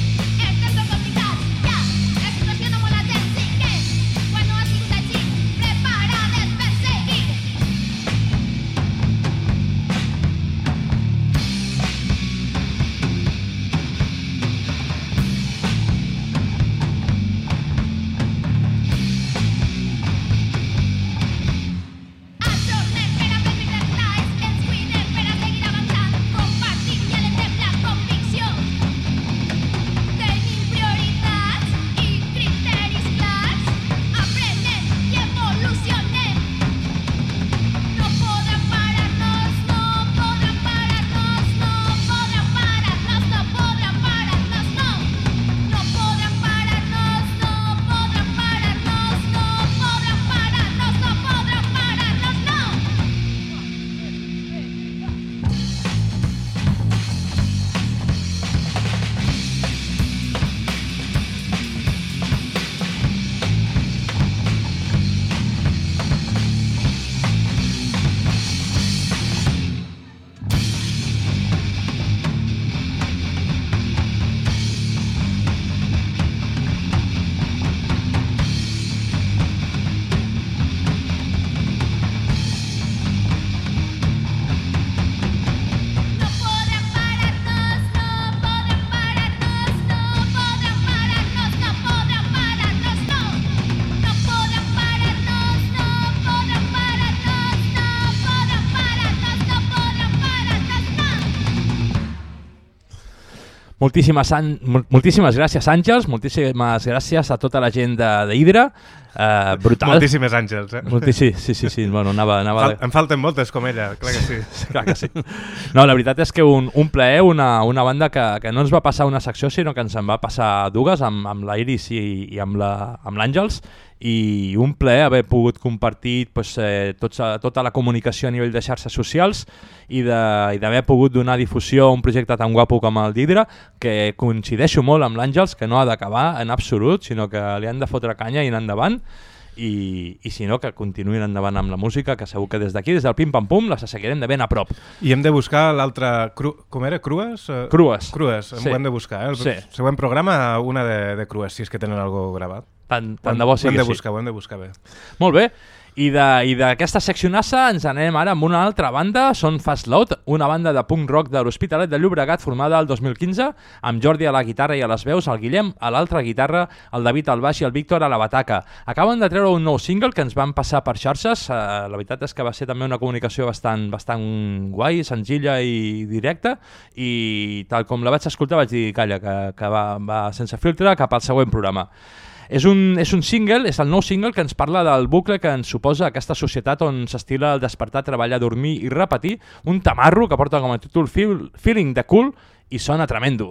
Moltíssimes gràcies, Àngels, moltíssimes gràcies a tota la gent d'Hidra. Brutal. Moltíssimes Àngels, Sí. Bueno, em falten moltes com ella, clar que sí. Clar que sí. No, la veritat és que un plaer, una banda que no ens va passar una secció, sinó que ens en va passar dues, amb l'Iris i amb l'Àngels, i un plaer haver pogut compartir tota la comunicació a nivell de xarxes socials i d'haver pogut donar difusió a un projecte tan guapo com el d'Hidra, que coincideixo molt amb l'Àngels, que no ha d'acabar en absolut, sinó que li han de fotre canya i anar endavant, i si no, que continuïn endavant amb la música, que segur que des d'aquí, des del Pim Pam Pum, les seguirem de ben a prop. I hem de buscar l'altra... Com era? Crues? Crues. Sí. Ho hem de buscar, El següent programa, una de Crues, si és que tenen alguna cosa gravat. Tant de bo sí que sí. Ho hem de buscar bé. Molt bé. I d'aquesta seccionassa ens anem ara amb una altra banda, són Fast Load, una banda de punk rock de l'Hospitalet de Llobregat formada el 2015, amb Jordi a la guitarra i a les veus, el Guillem a l'altra guitarra, el David al baix i el Víctor a la bataca. Acaben de treure un nou single que ens van passar per xarxes, la veritat és que va ser també una comunicació bastant guai, senzilla i directa, i tal com la vaig escoltar vaig dir, calla, que va sense filtre cap al següent programa. És un single, és el nou single que ens parla del bucle que ens suposa aquesta societat on s'estila el despertar, treballar, dormir i repetir, un tamarro que porta com a títol Feeling the Cool i sona tremendo.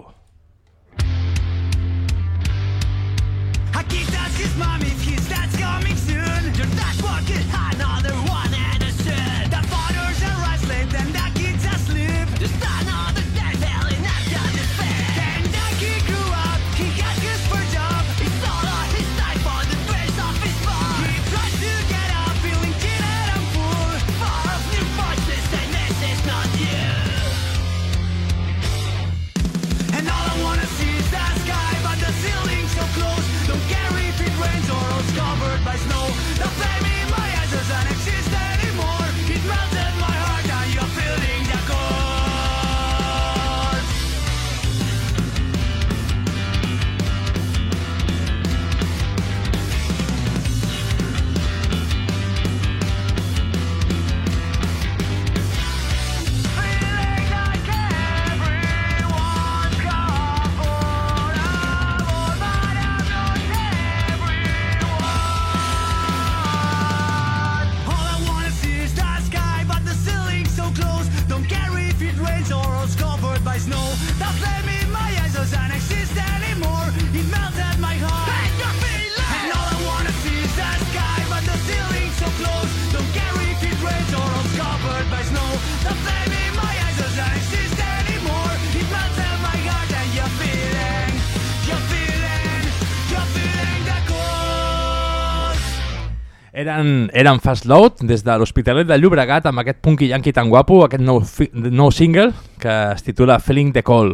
Eren Fast Load des de l'Hospitalet de Llobregat amb aquest punky yankee tan guapo, aquest nou single que es titula Feeling the Call.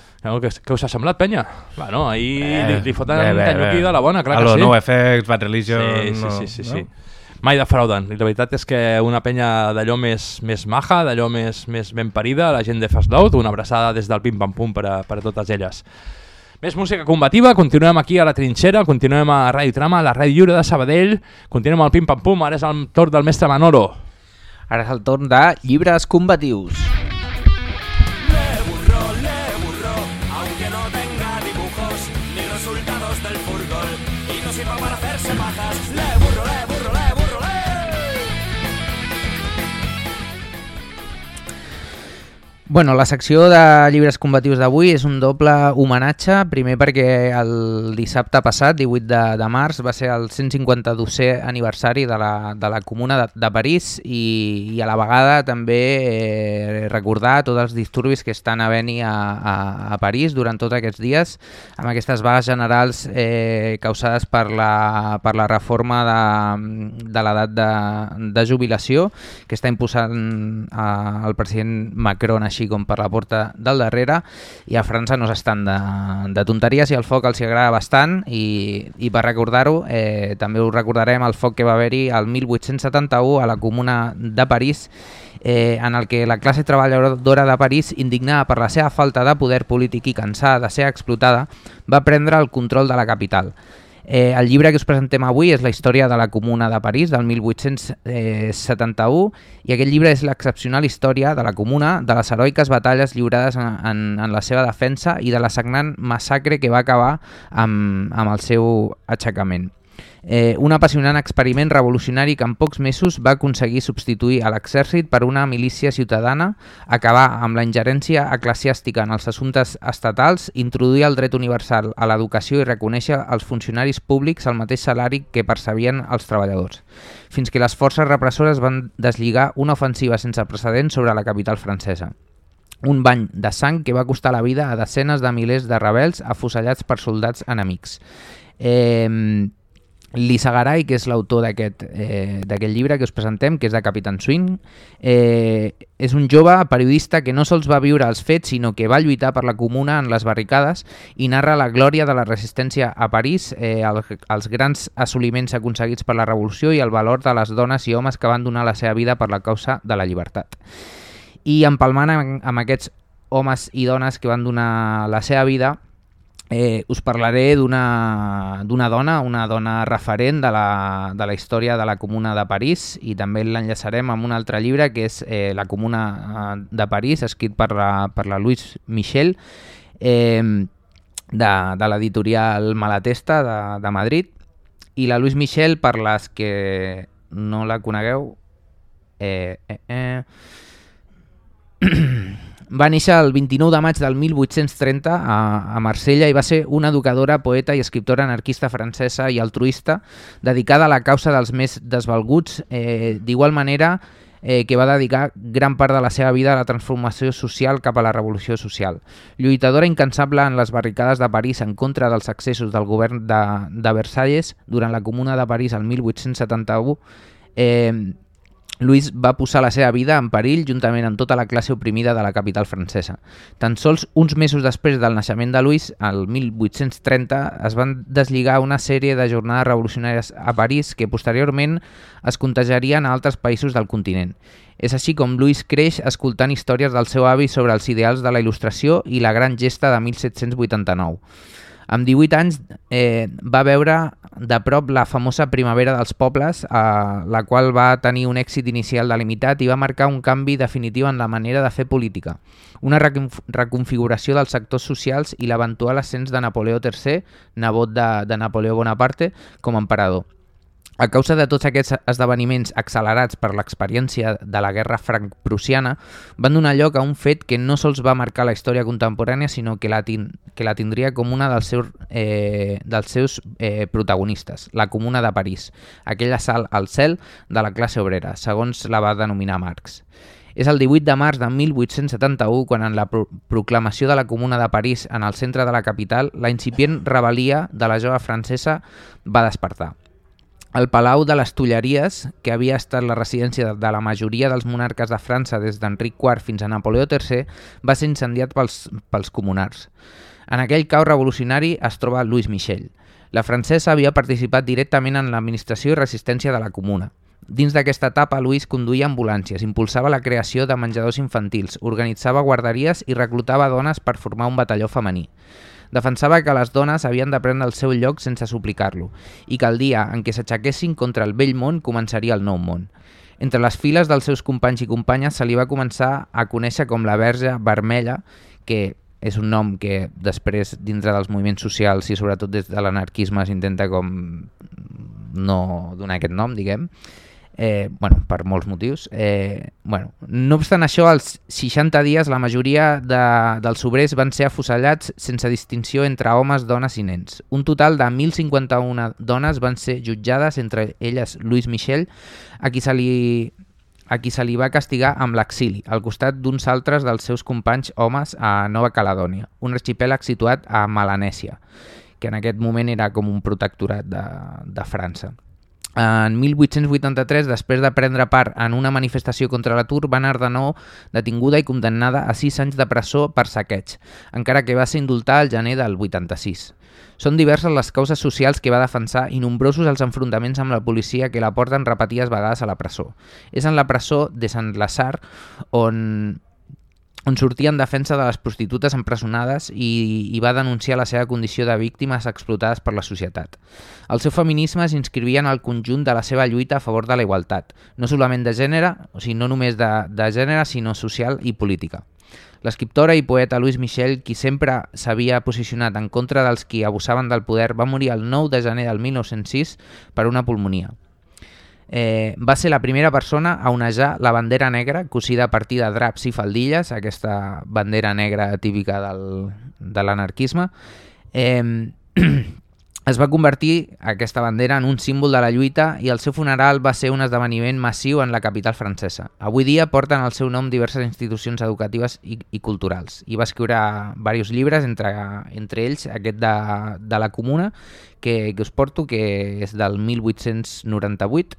Què us ha semblat, penya? Bueno, ahir li foten canyuqui de la bona, clar que sí. No FX, Bad Religion... Sí. Mai defrauden. I la veritat és que una penya d'allò més maja, d'allò més ben parida, la gent de Fast Load, una abraçada des del Pim Pam Pum per a totes elles. Més música combativa, continuem aquí a la trinxera, continuem a Ràdio Trama, a la Ràdio Lliure de Sabadell, continuem al Pim Pam Pum, ara és el torn del mestre Manolo. Ara és el torn de llibres combatius. Bueno, la secció de llibres combatius d'avui és un doble homenatge, primer perquè el dissabte passat, 18 de març, va ser el 152è aniversari de la Comuna de París i a la vegada també recordar tots els disturbis que estan havent-hi a París durant tots aquests dies, amb aquestes vagues generals causades per la reforma de l'edat de jubilació que està imposant el president Macron així com per la porta del darrere, i a França no s'estan de tonteries i el foc els agrada bastant i per recordar-ho també us recordarem el foc que va haver-hi el 1871 a la Comuna de París en el que la classe treballadora de París, indignada per la seva falta de poder polític i cansada de ser explotada, va prendre el control de la capital. El llibre que us presentem avui és la història de la Comuna de París del 1871 i aquest llibre és l'excepcional història de la Comuna, de les heroiques batalles lliurades en la seva defensa i de la sagnant massacre que va acabar amb el seu aixecament. Un apassionant experiment revolucionari que en pocs mesos va aconseguir substituir a l'exèrcit per una milícia ciutadana, acabar amb la ingerència eclesiàstica en els assumptes estatals, introduir el dret universal a l'educació i reconèixer als funcionaris públics el mateix salari que percebien els treballadors, fins que les forces repressores van deslligar una ofensiva sense precedents sobre la capital francesa. Un bany de sang que va costar la vida a desenes de milers de rebels afusellats per soldats enemics. Lisa Garay, que és l'autor d'aquest llibre que us presentem, que és de Captain Swing, és un jove periodista que no sols va viure els fets, sinó que va lluitar per la Comuna en les barricades i narra la glòria de la resistència a París, els grans assoliments aconseguits per la revolució i el valor de les dones i homes que van donar la seva vida per la causa de la llibertat. I empalmant amb aquests homes i dones que van donar la seva vida, us parlaré d'una dona, una dona referent de la història de la Comuna de París, i també l'enllaçarem amb un altre llibre que és La Comuna de París, escrit per la Louise Michel, de l'editorial Malatesta de Madrid. I la Louise Michel, per les que no la conegueu, va néixer el 29 de maig del 1830 a Marsella i va ser una educadora, poeta i escriptora anarquista francesa i altruista dedicada a la causa dels més desvalguts, d'igual manera que va dedicar gran part de la seva vida a la transformació social cap a la revolució social. Lluitadora incansable en les barricades de París en contra dels excessos del govern de Versalles durant la Comuna de París el 1871, Louise va posar la seva vida en perill juntament amb tota la classe oprimida de la capital francesa. Tan sols uns mesos després del naixement de Louise, el 1830, es van deslligar una sèrie de jornades revolucionàries a París que posteriorment es contagiarien a altres països del continent. És així com Louise creix escoltant històries del seu avi sobre els ideals de la il·lustració i la gran gesta de 1789. Amb 18 anys va veure de prop la famosa Primavera dels Pobles, la qual va tenir un èxit inicial delimitat i va marcar un canvi definitiu en la manera de fer política, una reconfiguració dels sectors socials i l'eventual ascens de Napoleó III, nebot de Napoleó Bonaparte, com a emperador. A causa de tots aquests esdeveniments accelerats per l'experiència de la guerra franc-prussiana, van donar lloc a un fet que no sols va marcar la història contemporània, sinó que la tindria com una dels seus protagonistes, la Comuna de París, aquell assalt al cel de la classe obrera, segons la va denominar Marx. És el 18 de març de 1871 quan en la proclamació de la Comuna de París en el centre de la capital, la incipient rebel·lia de la jove francesa va despertar. El Palau de les Tulleries, que havia estat la residència de la majoria dels monarques de França des d'Enric IV fins a Napoleó III, va ser incendiat pels comunars. En aquell caos revolucionari es troba Louise Michel. La francesa havia participat directament en l'administració i resistència de la Comuna. Dins d'aquesta etapa, Louise conduïa ambulàncies, impulsava la creació de menjadors infantils, organitzava guarderies i reclutava dones per formar un batalló femení. Defensava que les dones havien de prendre el seu lloc sense suplicar-lo i que el dia en què s'aixequessin contra el vell món començaria el nou món. Entre les files dels seus companys i companyes se li va començar a conèixer com la Verge Vermella, que és un nom que després dintre dels moviments socials i sobretot des de l'anarquisme s'intenta com no donar aquest nom, diguem, per molts motius. No obstant això, als 60 dies la majoria dels obrers van ser afusellats sense distinció entre homes, dones i nens. Un total de 1.051 dones van ser jutjades, entre elles Louise Michel, a qui se li va castigar amb l'exili, al costat d'uns altres dels seus companys homes a Nova Caledònia, un arxipèlag situat a Melanèsia, que en aquest moment era com un protectorat de França. En 1883, després de prendre part en una manifestació contra l'atur, va anar de nou detinguda i condemnada a 6 anys de presó per saqueig, encara que va ser indultada al gener del 86. Són diverses les causes socials que va defensar i nombrosos els enfrontaments amb la policia que la porten repetides vegades a la presó. És en la presó de Saint-Lazare on on sortia en defensa de les prostitutes empresonades i va denunciar la seva condició de víctimes explotades per la societat. El seu feminisme es inscrivia en el conjunt de la seva lluita a favor de la igualtat, no solament de gènere, o sigui, no només de gènere, sinó social i política. L'escriptora i poeta Louise Michel, qui sempre s'havia posicionat en contra dels qui abusaven del poder, va morir el 9 de gener del 1906 per una pulmonia. Va ser la primera persona a onejar la bandera negra cosida a partir de draps i faldilles, aquesta bandera negra típica de l'anarquisme. Es va convertir aquesta bandera en un símbol de la lluita i el seu funeral va ser un esdeveniment massiu en la capital francesa. Avui dia porten el seu nom diverses institucions educatives i culturals i va escriure diversos llibres, entre ells aquest de la Comuna que us porto, que és del 1898.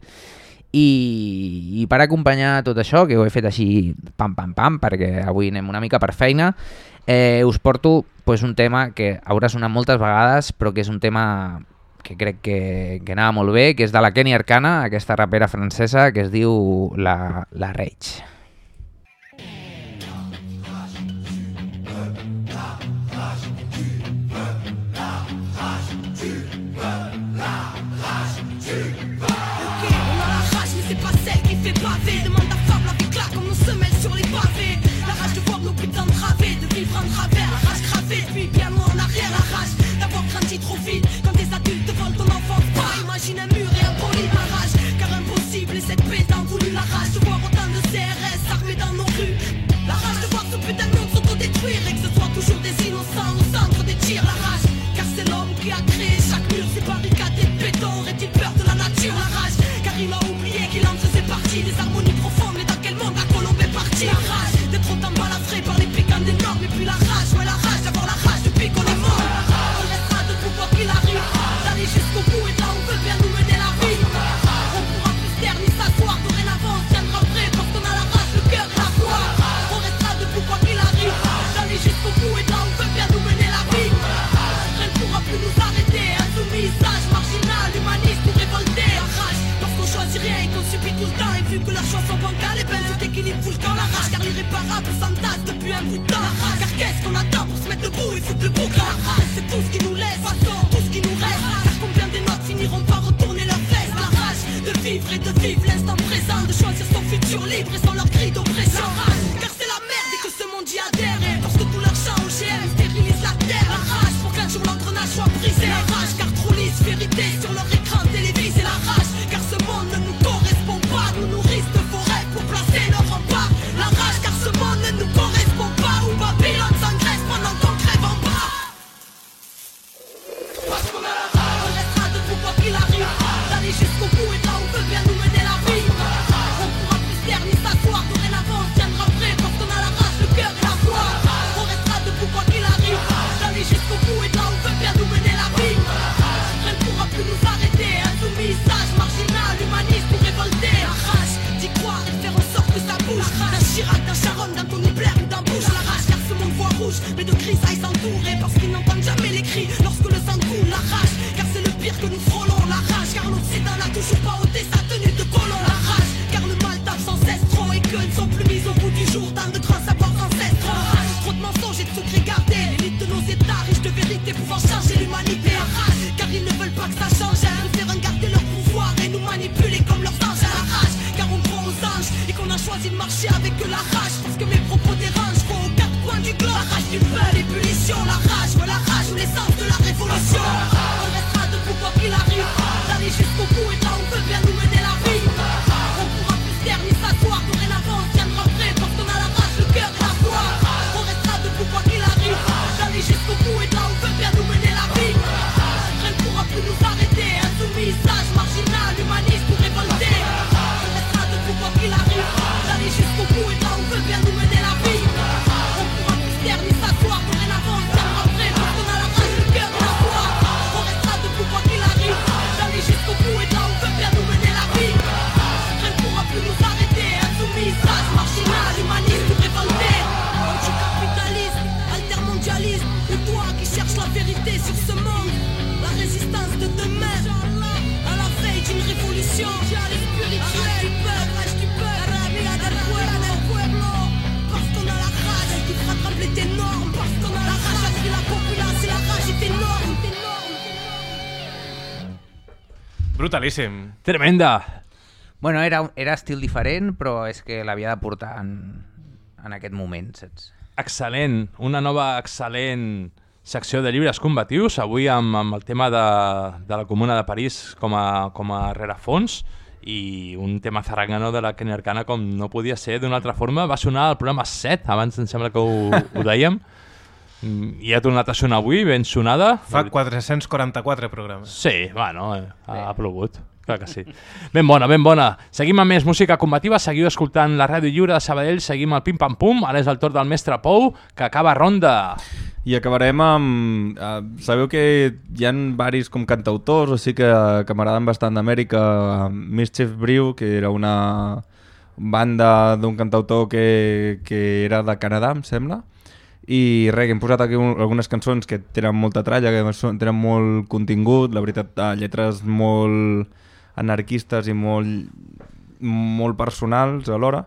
I per acompanyar tot això, que ho he fet així pam pam pam perquè avui anem una mica per feina, us porto un tema que haurà sonat moltes vegades però que és un tema que crec que anava molt bé, que és de la Kenny Arcana, aquesta rapera francesa que es diu la Rage. Demande à Fable avec là comme nos semelles sur les pavés. La rage de voir nos putains de travées, de vivre en travers, la rage gravée depuis bien loin en arrière, la rage d'avoir grandi trop vite. Quand des adultes te volent ton enfance, pas imagine un mur et un bolide, ma rage. Car impossible et cette paix t'en voulu, la rage de voir autant de CRS armés dans nos rues. La rage de voir ce putain de monde s'autodétruire et que ce soit toujours des innocents au centre des tirs, la rage. Car c'est l'homme qui a créé chaque mur, ces barricades et béton. Aurait-il peur de la nature, la rage? Car il a oublié qu'il en faisait partie des harmonies profondes. Mais dans quel monde la colombe est partie? La rage d'être autant balafré par les piquants des normes. Et puis la rage, ouais la rage d'avoir la rage depuis qu'on est mort. On restera debout quoi qu'il arrive, d'aller jusqu'au bout et de là on veut bien nous mener la vie. On pourra plus se taire ni s'asseoir, dorénavant on tiendra prêt parce qu'on a la rage, le cœur et la foi. On restera debout quoi qu'il arrive, d'aller jusqu'au bout et de là on veut bien nous mener la vie. Rien ne pourra plus nous arrêter, insoumis, sage, marginal, humaniste ou révolté. La rage, lorsqu'on choisit rien et qu'on subit tout le temps. Et vu que leur chanson bancale est belle, tout équilibre fout le camp. La rage car l'irréparable s'entasse depuis un bout de temps. La rage, car qu'est-ce qu'on attend pour se mettre debout et foutre le bouc? La rage, c'est tout ce qui nous laisse, façon, tout ce qui nous reste. Car combien des notes finiront par retourner leurs fesses? La rage de vivre et de vivre l'instant présent, de choisir son futur libre et sans leur cri d'oppression. La rage, car c'est la merde et que ce monde y adhère. Et parce que tout leur chant OGM stérilise la terre. La rage pour qu'un jour l'engrenage soit brisé. La rage car trop lisse vérité sur leur écran télévisé. La rage car ce monde ne nous correspond pas. Nous nourrissent de faux rêves pour placer nos remparts. La rage car ce monde ne nous correspond pas. Où Babylone s'engraisse pendant qu'on crève en bas. Parce qu'on a la rage, on restera debout quoi qu'il arrive, d'aller jusqu'au bout et de là on veut bien nous mener la vie. On pourra plus se taire ni s'asseoir, dorénavant on tiendra prêt parce qu'on a la rage, le cœur et la foi. On restera debout quoi qu'il arrive, d'aller jusqu'au bout et de là on veut bien nous mener la vie. Rien ne pourra plus nous arrêter, insoumis, sage, marginal, humaniste ou révolté. La rage d'y croire et de faire en sorte que ça bouge. D'un Chirac, d'un Sharon, d'un Tony Blair ou d'un Bush. La rage car ce monde voit rouge, mais de grisailles s'entourer parce qu'ils n'entendent jamais les cris lorsque le sang coule. La rage car c'est le pire que nous frôlons. La rage car l'Occident n'a toujours pas ôté sa tenue de colon. La rage car le mal tape sans cesse trop et que ne sont plus mis au bout du jour dans de grands savoirs ancestraux. La rage, trop de mensonges et de secrets gardés. L'élite de nos états riches de vérité pouvant changer l'humanité. La rage car ils ne veulent pas que ça change. Ils préfèrent garder leur pouvoir et nous manipuler comme leurs anges. La rage car on croit aux anges et qu'on a choisi de marcher avec la rage parce que mes propos dérangent. Faut aux quatre coins du globe. La rage du feu, l'ébullition. La rage, ouais la rage ou l'essence de la révolution. On restera debout quoi qu'il arrive, d'aller jusqu'au bout et de là on veut bien nous mener la vie. On pourra plus se taire ni s'asseoir, dorénavant on tiendra prêt parce qu'on a la rage, le cœur et la foi. On restera debout quoi qu'il arrive, d'aller jusqu'au bout et de là on veut bien nous mener la vie. Rien ne pourra plus nous arrêter, insoumis, sage, marginal, humaniste ou révolté. On restera debout quoi qu'il arrive, d'aller jusqu'au bout et de là on veut bien nous mener la vie. On pourra plus se taire ni s'asseoir, dorénavant Brutalíssim. Tremenda. Bueno, era estil diferent, però és que l'havia de portar en aquest moment, saps? Excel·lent, una nova excel·lent secció de llibres combatius, avui amb el tema de la Comuna de París com a rerefons, i un tema zarangano de la Kenny Arcana com no podia ser d'una altra forma. Va sonar al programa 7, abans em sembla que ho dèiem, i ha tornat a sonar avui, ben sonada. Fa 444 programes. Sí, bueno, ha plogut. Clar que sí. Ben bona. Seguim amb més música combativa, seguiu escoltant la Ràdio Lliure de Sabadell, seguim el Pim Pam Pum, ara és el torn del mestre Pou, que acaba ronda. I acabarem amb... sabeu que hi ha varis com cantautors, o sigui que m'agraden bastant d'Amèrica. Mischief Brew, que era una banda d'un cantautor que era de Canadà, em sembla. I res, hem posat aquí algunes cançons que tenen molta tralla, que tenen molt contingut, la veritat, lletres molt anarquistes i molt personals alhora.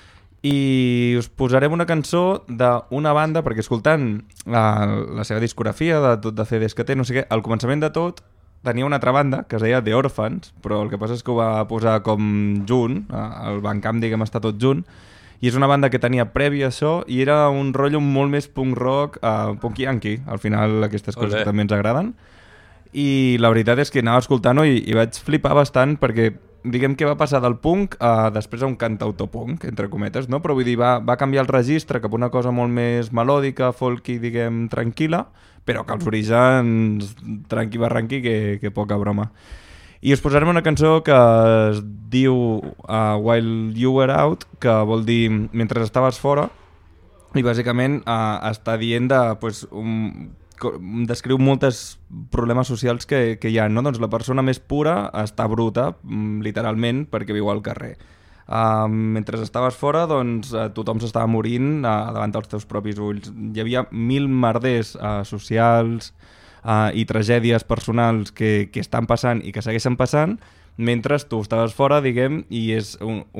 I us posarem una cançó d'una banda, perquè escoltant la seva discografia de tot de CDs que té, no sé què, al començament de tot tenia una altra banda que es deia The Orphans, però el que passa és que ho va posar com junt, el Bandcamp, diguem, està tot junt, i és una banda que tenia previ a això i era un rotllo molt més punk rock, punk yankee, al final aquestes coses que també ens agraden. I la veritat és que anava escoltant-ho i vaig flipar bastant perquè diguem que va passar del punk després a un cantautor punk, entre cometes, no? Però vull dir, va canviar el registre cap a una cosa molt més melòdica, folky, diguem, tranquil·la, però que als orígens tranqui-barranqui, que poca broma. I us posarem una cançó que es diu While You Were Out, que vol dir mentre estaves fora, i bàsicament està dient descriu molts problemes socials que hi ha, no? Doncs la persona més pura està bruta, literalment, perquè viu al carrer. Mentre estaves fora, doncs tothom s'estava morint davant dels teus propis ulls. Hi havia 1000 merders socials i tragèdies personals que estan passant i que segueixen passant, mentre tu estaves fora, diguem, i és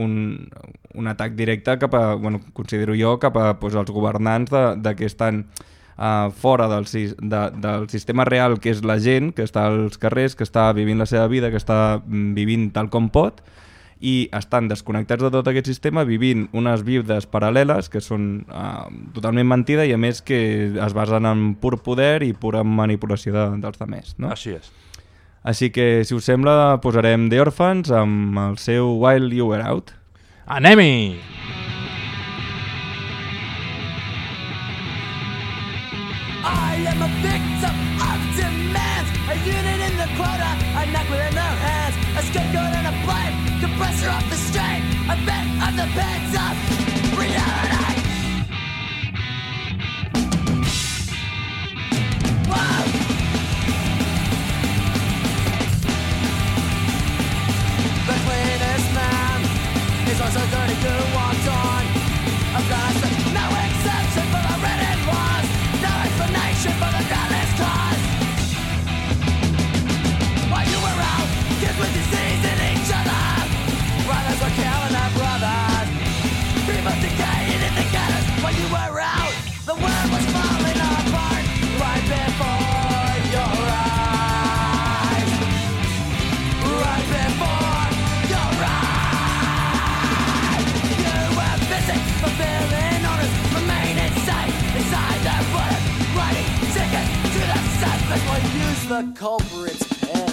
un atac directe cap a, bueno, considero jo, cap a els governants que estan fora del sistema real, que és la gent que està als carrers, que està vivint la seva vida, que està vivint tal com pot, i estan desconnectats de tot aquest sistema, vivint unes vides paral·leles que són totalment mentida i a més que es basen en pur poder i pura manipulació dels altres, no? Així és. Així que, si us sembla, posarem The Orphans amb el seu While You Were Out. Anem-hi! I am a victim of demands, a unit in the quota, a neck within their hands, a scapegoat and a blame, compressor off the strain, a bit of the pants of reality. Whoa! The cleanest man is also dirty who walks on a glass, no exception for the written laws. Explanation for the godless cause. While you were out, kids with disease in each other. Brothers were killing their brothers. People decaying in the gutters. While you were out, the world was falling apart right before your eyes. Right before your eyes. You were busy fulfilling orders, remain inside their butters. Writing tickets to the surface will use the culprit's pen.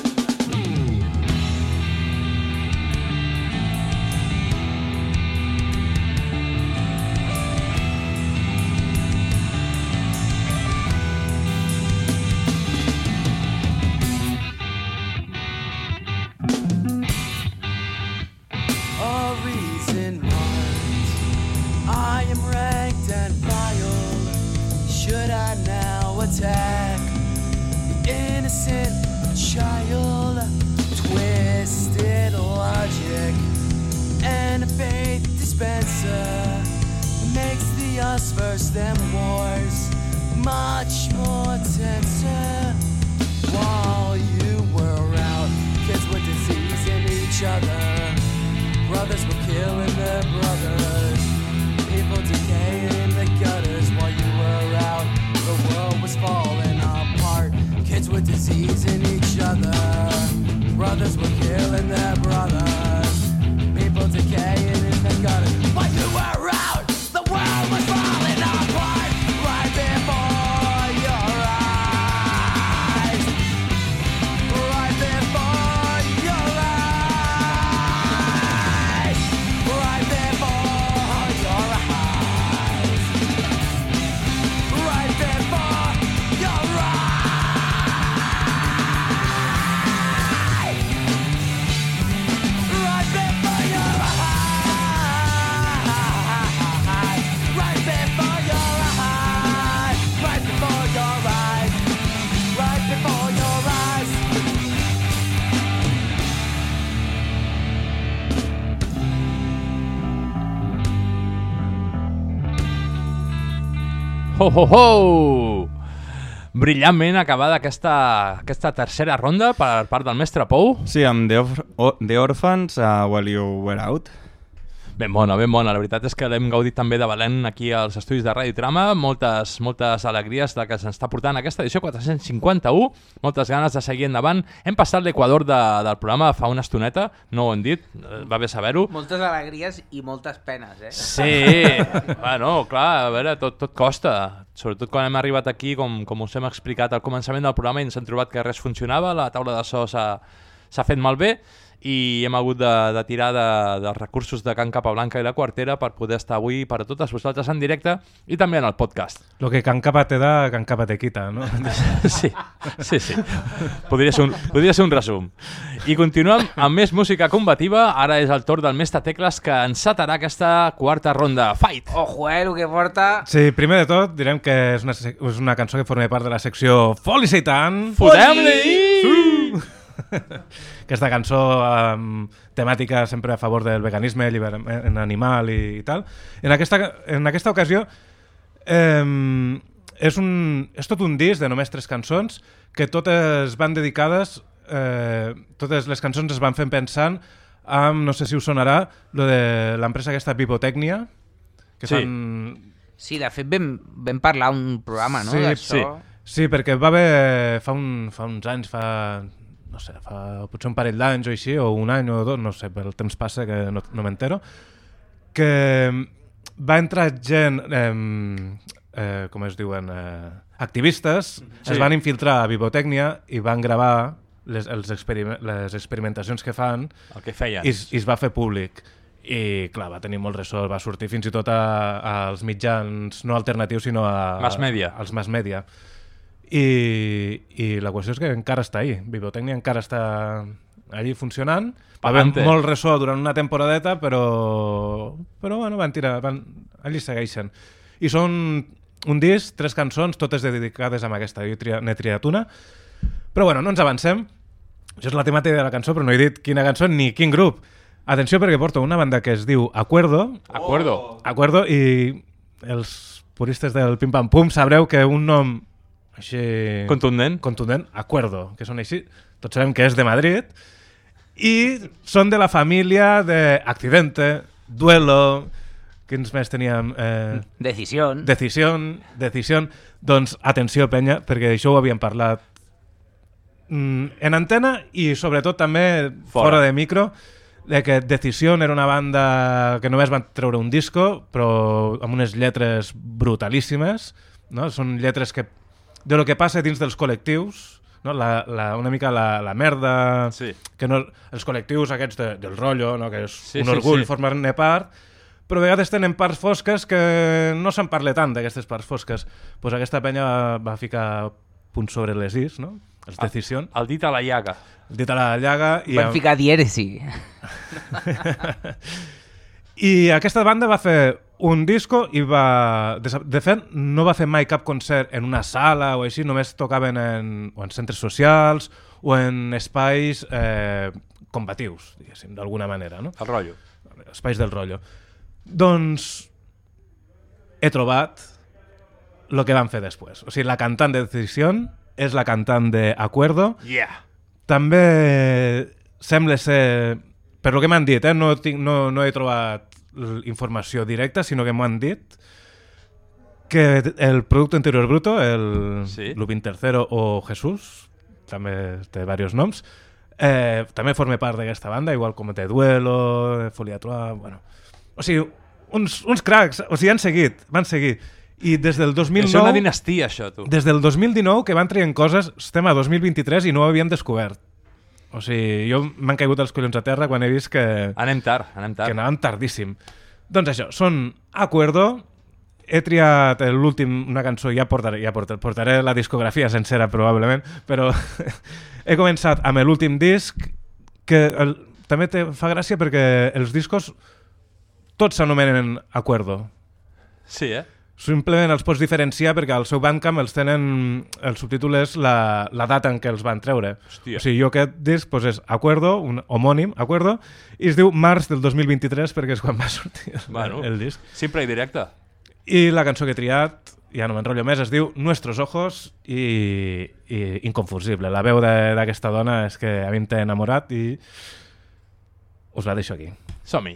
A reason marked. I am ranked and vile. Should I now attack the innocent child? Twisted logic and a faith dispenser makes the us versus them wars much more tenser. While you were out, kids with disease in each other, brothers were killing their brothers, people decaying in the gutters. While you were out, the world was falling apart, kids with disease in each other. Brothers were killing their brothers. People decaying in the gutter. But you were around. The world was falling apart right before your eyes. Right before your eyes. Right before your eyes. Right before your eyes. Right before your eyes. Right before your eyes. Right before your eyes. Right before your eyes. Ho, ho, ho! Brillantment acabada aquesta tercera ronda per part del mestre Pou. Sí, amb The Orphans a While You Were Out. Ben bona, ben bona. La veritat és que l'hem gaudit també de valent aquí als estudis de Ràdio Trama. Moltes alegries de que se'ns està portant aquesta edició 451. Moltes ganes de seguir endavant. Hem passat l'equador del programa fa una estoneta, no ho hem dit, va bé saber-ho. Moltes alegries i moltes penes, eh? Sí, bueno, clar, a veure, tot costa. Sobretot quan hem arribat aquí, com us hem explicat al començament del programa, i ens hem trobat que res funcionava, la taula de so s'ha fet malbé, i hem hagut de tirar dels recursos de Can Capablanca i la Quartera per poder estar avui per a totes vosaltres en directe i també en el podcast. Lo que Can Capa te da, Can Capa te quita, no? Sí. Podria ser un resum. I continuem amb més música combativa. Ara és el torn del mestre Tecles, que encetarà aquesta quarta ronda. Fight! Ojo, el que porta... Sí, primer de tot direm que és una cançó que forma part de la secció Foli Seitan. Fotem-li! Aquesta cançó temàtica sempre a favor del veganisme, alliberament animal i tal. En aquesta ocasió és tot un disc de només 3 cançons que totes van dedicades, totes les cançons es van fent pensant amb, no sé si us sonarà, lo de l'empresa aquesta Vivotècnia, que sí. Sí, de fet vam parlar un programa, no? Sí, perquè va haver fa uns anys, no sé, fa potser un parell d'anys o així, o un any o dos, no sé, el temps passa que no m'entero, que va entrar gent, com es diuen, activistes, es van infiltrar a Vivotècnia i van gravar les experimentacions que fan. El que feien. I es va fer públic. I clar, va tenir molt ressò, va sortir fins i tot als mitjans no alternatius, sinó als mass media. I la qüestió és que encara està ahí. Vivotècnia encara està allí funcionant. Va haver molt ressò durant una temporadeta, però bueno, allí segueixen. I són un disc, 3 cançons, totes dedicades a aquesta. N'he triat una. Però bueno, no ens avancem. Això és la temàtica de la cançó, però no he dit quina cançó ni quin grup. Atenció, perquè porto una banda que es diu Acuerdo. Acuerdo, i els puristes del Pim Pam Pum sabreu que un nom així... Contundent, Acuerdo, que són així. Tots sabem que és de Madrid. I són de la família de Accidente, Duelo... Quins més teníem? Decisión. Doncs atenció, penya, perquè això ho havíem parlat en antena i sobretot també fora de micro, de que Decisión era una banda que només van treure un disco, però amb unes lletres brutalíssimes, no? Són lletres que de lo que passa dins dels col·lectius, no? Una mica la merda, que no, els col·lectius aquests del rotllo, no? Que és un orgull formar-ne part, però a vegades tenen parts fosques que no se'n parla tant d'aquestes parts fosques. Pues aquesta penya va ficar punts sobre les is, no? Els Decisión. El dit a la llaga. Van ficar dièresi. I aquesta banda va fer un disco i va... De fet, no va fer mai cap concert en una sala o així, només tocaven en centres socials o en espais combatius, diguéssim, d'alguna manera, no? El rotllo. Espais del rotllo. Doncs he trobat el que van fer després. O sigui, la cantant de Decisión és la cantant de Acuerdo. Yeah. També sembla ser, per lo que m'han dit, no he trobat informació directa, sinó que m'han dit que el Producto Interior Bruto, el Lupin III o Jesús, també té diversos noms, També forma part d'aquesta banda, igual com Te Duelo, Folia Trois... Bueno. O sigui, uns cracs, o sigui, van seguir. I des del 2009... És una dinastia, això, tu. Des del 2019, que van traient coses, estem a 2023 i no ho havíem descobert. O sigui, jo m'han caigut els collons a terra quan he vist que... Anem tard. Que anàvem tardíssim. Doncs això, són Acuerdo. He triat una cançó, ja portaré la discografia sencera probablement, però he començat amb l'últim disc, que també fa gràcia perquè els discos tots s'anomenen Acuerdo. Sí, Simplement els pots diferenciar perquè al seu Bandcamp els tenen, el subtítol és la data en què els van treure. Hòstia. O sigui, jo aquest disc és Acuerdo, un homònim, Acuerdo, i es diu març del 2023 perquè és quan va sortir el disc. Simple i directe. I la cançó que he triat, ja no m'enrotllo més, es diu Nuestros Ojos i inconfusible. La veu d'aquesta dona és que a mi em té enamorat i us la deixo aquí. Som-hi.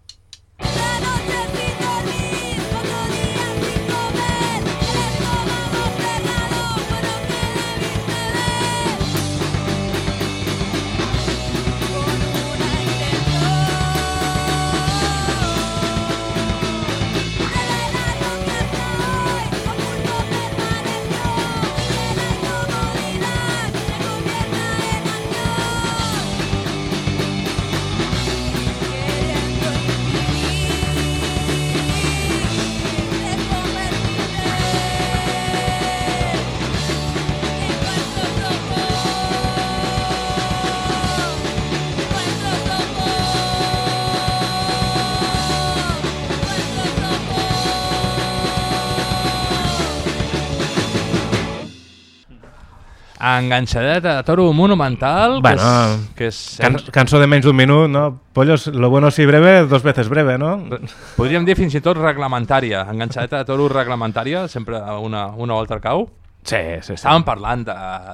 Enganxadeta de toro monumental, bueno, que és cançó de menys d'un minut, no? Pollos, lo bueno si breve, dos veces breve, no? Podríem dir fins i tot reglamentària. Enganxadeta de toro reglamentària, sempre una volta al cau. Sí. Estàvem parlant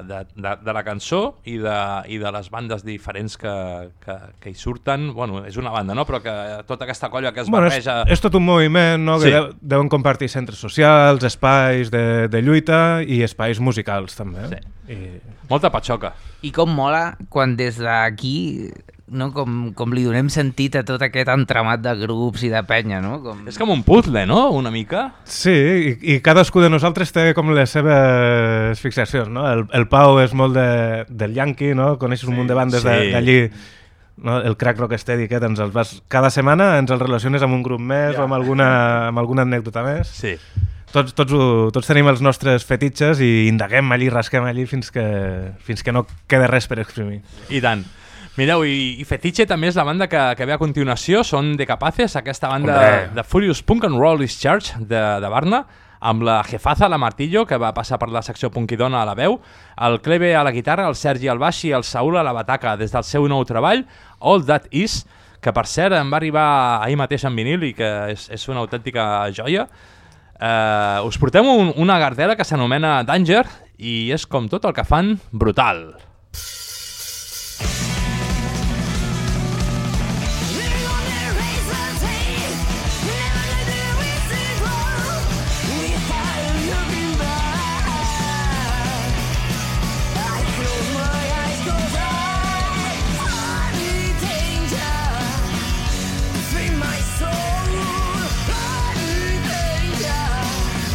de la cançó i de les bandes diferents que hi surten. Bueno, és una banda, no? Però que tota aquesta colla que es barreja... És tot un moviment, no? Sí. Que deuen compartir centres socials, espais de lluita i espais musicals, també. Sí. Molta patxoca. I com mola quan des d'aquí... No? Com li donem sentit a tot aquest entramat de grups i de penya, no? És com un puzzle, no? Una mica. Sí, i cadascú de nosaltres té com les seves fixacions, no? El Pau és molt del Yankee, no? Coneixes un munt de bandes d'allí, no? El Crack Rocksteady, que ens els vas... Cada setmana ens els relaciones amb un grup més o amb alguna anècdota més. Sí. Tots tenim els nostres fetitxes i indaguem allí, rasquem allí fins que no queda res per exprimir. I tant. Mireu, i Fetiche també és la banda que ve a continuació, són De Capaces, aquesta banda de Furious Punk and Roll Discharge de Barna, amb la jefaza, la Martillo, que va passar per la secció punkidona a la veu, el Cleve a la guitarra, el Sergi al baix i el Saúl a la bataca, des del seu nou treball, All That Is, que per cert em va arribar ahir mateix en vinil i que és una autèntica joia. Us portem una gardela que s'anomena Danger i és com tot el que fan brutal.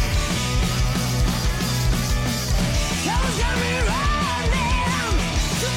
Cause every running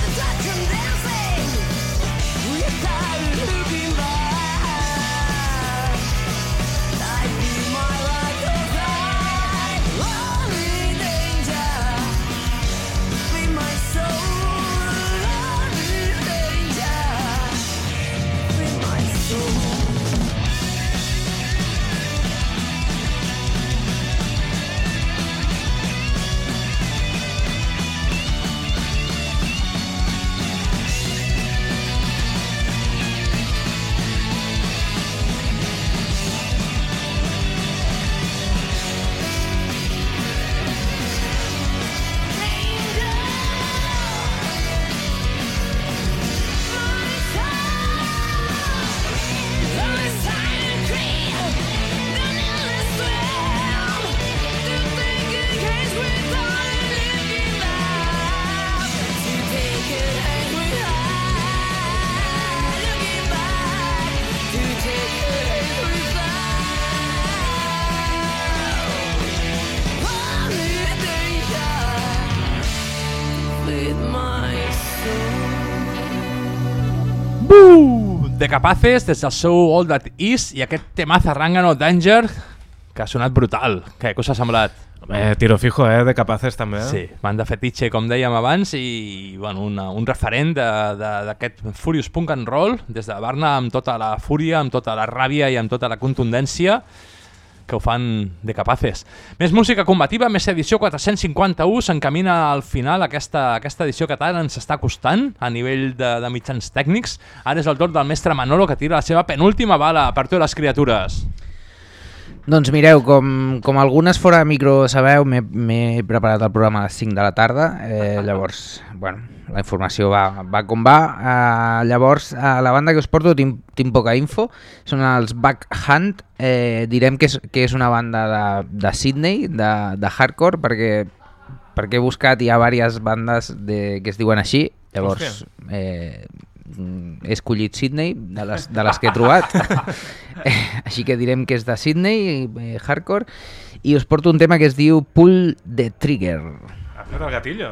De Capaces, des del seu All That Is, i aquest temazo Zángano Danger, que ha sonat brutal. Què us ha semblat? Tiro fijo, de Capaces també. Sí, banda fetitxe, com dèiem abans, i bueno, un referent d'aquest Furious Punk and Roll, des de Barna, amb tota la fúria, amb tota la ràbia i amb tota la contundència que ho fan de Capaces. Més música combativa, més edició 451, s'encamina al final aquesta edició que tant ens està costant a nivell de mitjans tècnics. Ara és el torn del mestre Manolo, que tira la seva penúltima bala per totes les criatures. Doncs mireu, com algunes fora de micro sabeu, m'he preparat el programa a les 5 de la tarda, llavors, bueno, la informació va com va. Llavors, a la banda que us porto tinc poca info, són els Backhand, direm que és una banda de Sydney, de hardcore, perquè he buscat, hi ha diverses bandes que es diuen així, llavors he escollit Sydney, de les que he trobat, així que direm que és de Sydney, hardcore, i us porto un tema que es diu Pull the Trigger. Aprieta el gatillo.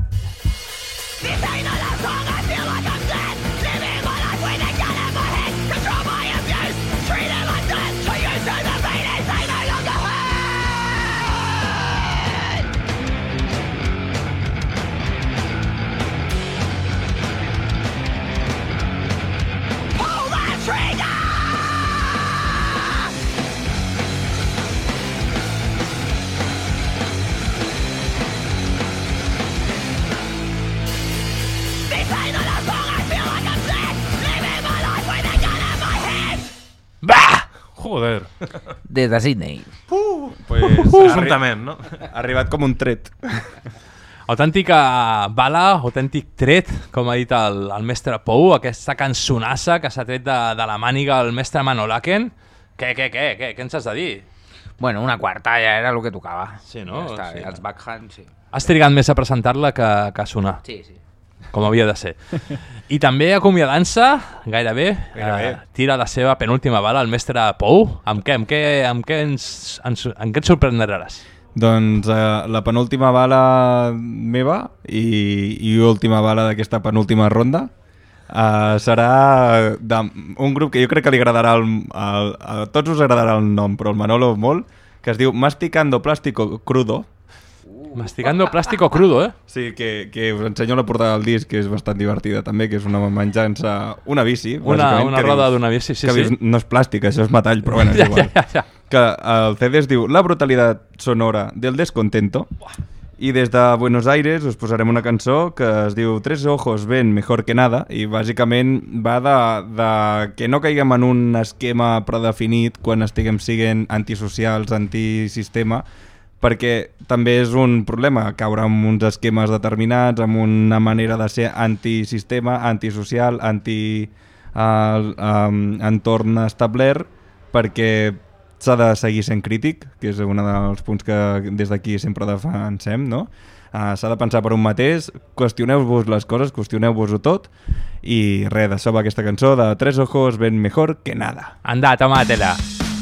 Joder. Des de Sydney. Presumptament, no? Ha arribat com un tret. Autèntica bala, autèntic tret, com ha dit el mestre Pou, aquesta cançonassa que s'ha tret de la màniga el mestre Manolaken. Què ens has de dir? Bueno, una quarta ja era el que tocava. Sí, no? Ja està, sí. Els backhand, sí. Has trigat més a presentar-la que a sonar. Sí, sí. Com havia de ser. I també acomiadant-se, gairebé, tira la seva penúltima bala el mestre Pou. Amb què ens sorprendràs? Doncs la penúltima bala meva i última bala d'aquesta penúltima ronda serà d'un grup que jo crec que li agradarà, a tots us agradarà el nom, però el Manolo molt, que es diu Masticando Plástico Crudo. Masticando Plástico Crudo, eh? Sí, que us ensenyo la portada del disc, que és bastant divertida també, que és una menjança, una bici. Una roda d'una bici, sí, sí. No és plàstic, això és metall, però bueno, és igual. Ja. Que el CD es diu La brutalidad sonora del descontento, i des de Buenos Aires us posarem una cançó que es diu Tres ojos ven mejor que nada, i bàsicament va de que no caiguem en un esquema predefinit quan estiguem sent antisocials, antisistema, perquè també és un problema caure en uns esquemes determinats, amb una manera de ser antisistema, antisocial, entorn establert, perquè s'ha de seguir sent crític, que és un dels punts que des d'aquí sempre defensem, no? S'ha de pensar per un mateix, qüestioneu-vos les coses, qüestioneu-vos-ho tot, i res, d'això va aquesta cançó de Tres ojos ven mejor que nada. Anda, tomátela.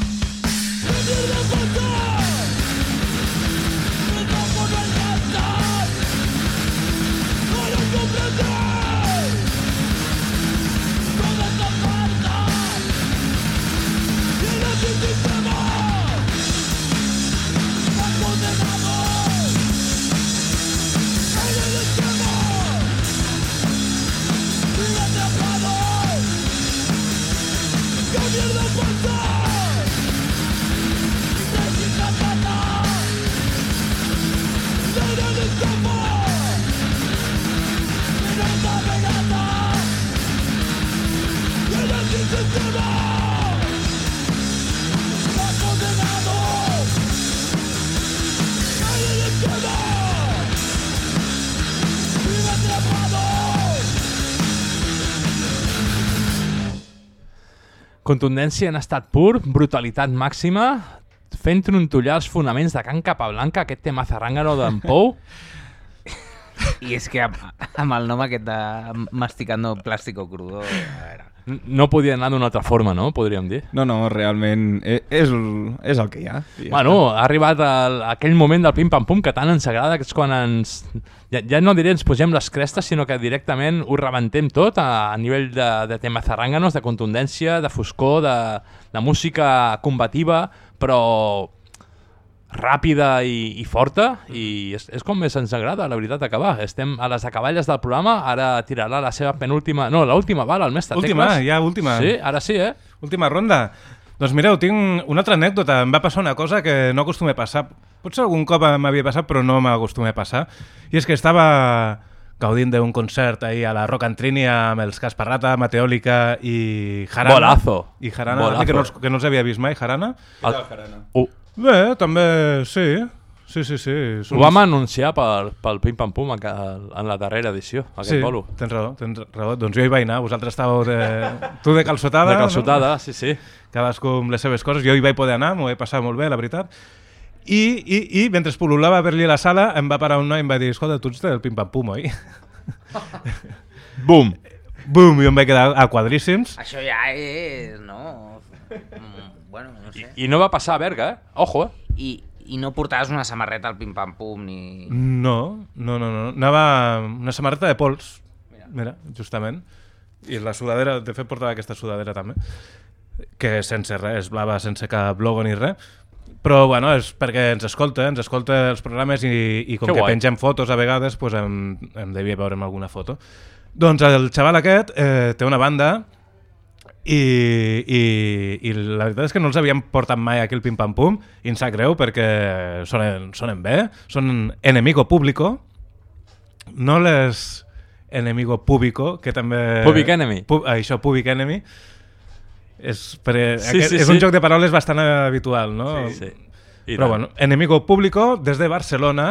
Contundència en estat pur, brutalitat màxima, fent trontollar els fonaments de Can Capablanca, aquest tema zarrangano d'en Pou. I és que amb el nom aquest de Masticando Plástico Crudo... No podia anar d'una altra forma, no? Podríem dir. No, realment és el que hi ha. Bueno, ha arribat aquell moment del pim-pam-pum que tant ens agrada, que és quan ens... Ja no diré ens posem les crestes, sinó que directament ho rebentem tot a nivell de tema zarrànganos, de contundència, de foscor, de música combativa, però ràpida i forta, i és com més ens agrada, la veritat, acabar. Estem a les acaballes del programa, ara tirarà la seva penúltima... No, l'última bala, el mestre Tecles. Última, ja última. Sí, ara sí, Última ronda. Doncs mireu, tinc una altra anècdota. Em va passar una cosa que no acostumé a passar. Potser algun cop m'havia passat, però no m'acostumé a passar. I és que estava gaudint d'un concert ahir a la Rock and Trini amb els Casparrata, Mateòlica i Jarana. Bolazo. I Jarana, Bolazo. que no els havia vist mai, Jarana. Jarana. Bé, també, sí. Sí. Ho vam anunciar pel Pim Pam Pum en la darrera edició, aquest bolo. Tens raó. Doncs jo hi vaig anar, vosaltres estàveu tu de calçotada. De calçotada, no? Sí. Cadascú amb les seves coses. Jo hi vaig poder anar, m'ho vaig passar molt bé, la veritat. I mentre pol·lulava per allà a la sala, em va parar un noi i em va dir: escolta, tu ets del Pim Pam Pum, oi? Bum! Bum! I em vaig quedar a quadríssims. Això ja és... no... bueno, no sé. I no va passar a Berga, Ojo, I no portaves una samarreta al pim-pam-pum ni... No. Anava una samarreta de pols. Mira, justament. I la sudadera, de fet portava aquesta sudadera també, que sense res, és blava, sense cap logo ni res. Però bueno, és perquè ens escolta els programes i com que pengem fotos a vegades, pues em devia veure en alguna foto. Doncs el xaval aquest té una banda i la veritat és que no els havíem portat mai aquí el Pim Pam Pum i em sap greu perquè sonen bé, són Enemigo Público, no les Enemigo Público, que també... Public Enemy. Això, Public Enemy. És un joc de paraules bastant habitual, no? Sí. Però bueno, Enemigo Público des de Barcelona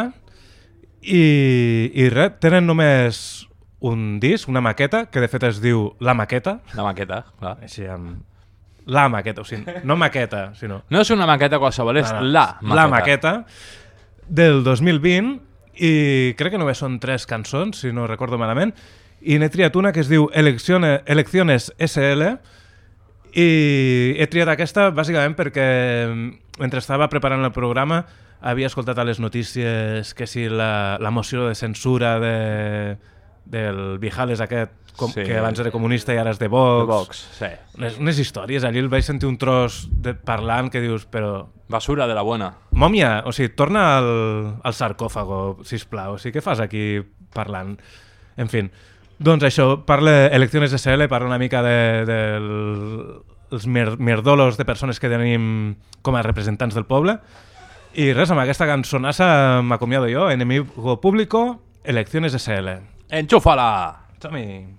i res, tenen només un disc, una maqueta, que de fet es diu La Maqueta. La Maqueta, clar. Així amb... La Maqueta, o sigui, no maqueta, sinó... No és una maqueta qualsevol, és la Maqueta. La Maqueta del 2020 i crec que només són 3 cançons, si no recordo malament, i n'he triat una que es diu Elecciones SL i he triat aquesta bàsicament perquè mentre estava preparant el programa havia escoltat a les notícies que si la moció de censura del Bijales aquest, que abans era comunista i ara és de Vox. Sí. Unes històries, allí el vaig sentir un tros parlant que dius, però... Basura de la buena. Mòmia, o sigui, torna al sarcòfago, sisplau, o sigui, què fas aquí parlant? En fi, doncs això, parla Elecciones SL, parla una mica dels merdolos de persones que tenim com a representants del poble, i res, amb aquesta cançonassa m'acomiado jo, Enemigo Público, Elecciones SL. Enxúfala! Som-hi!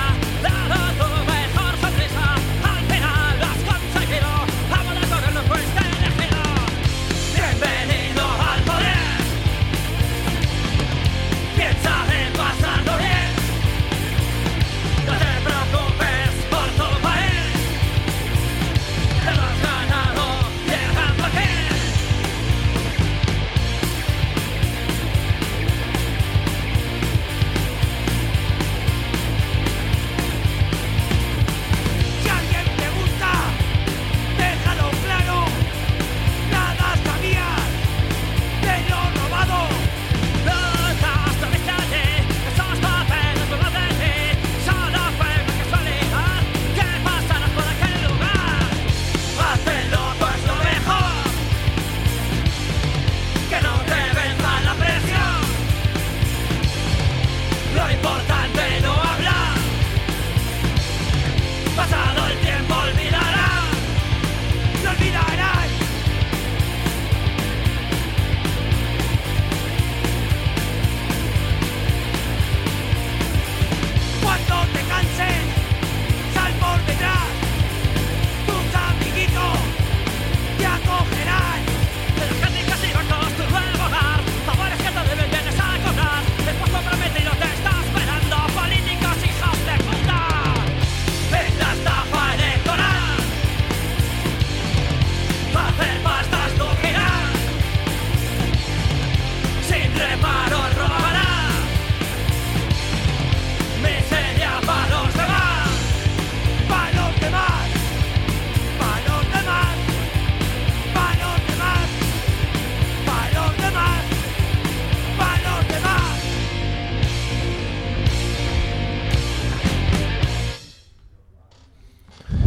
Vámonos con el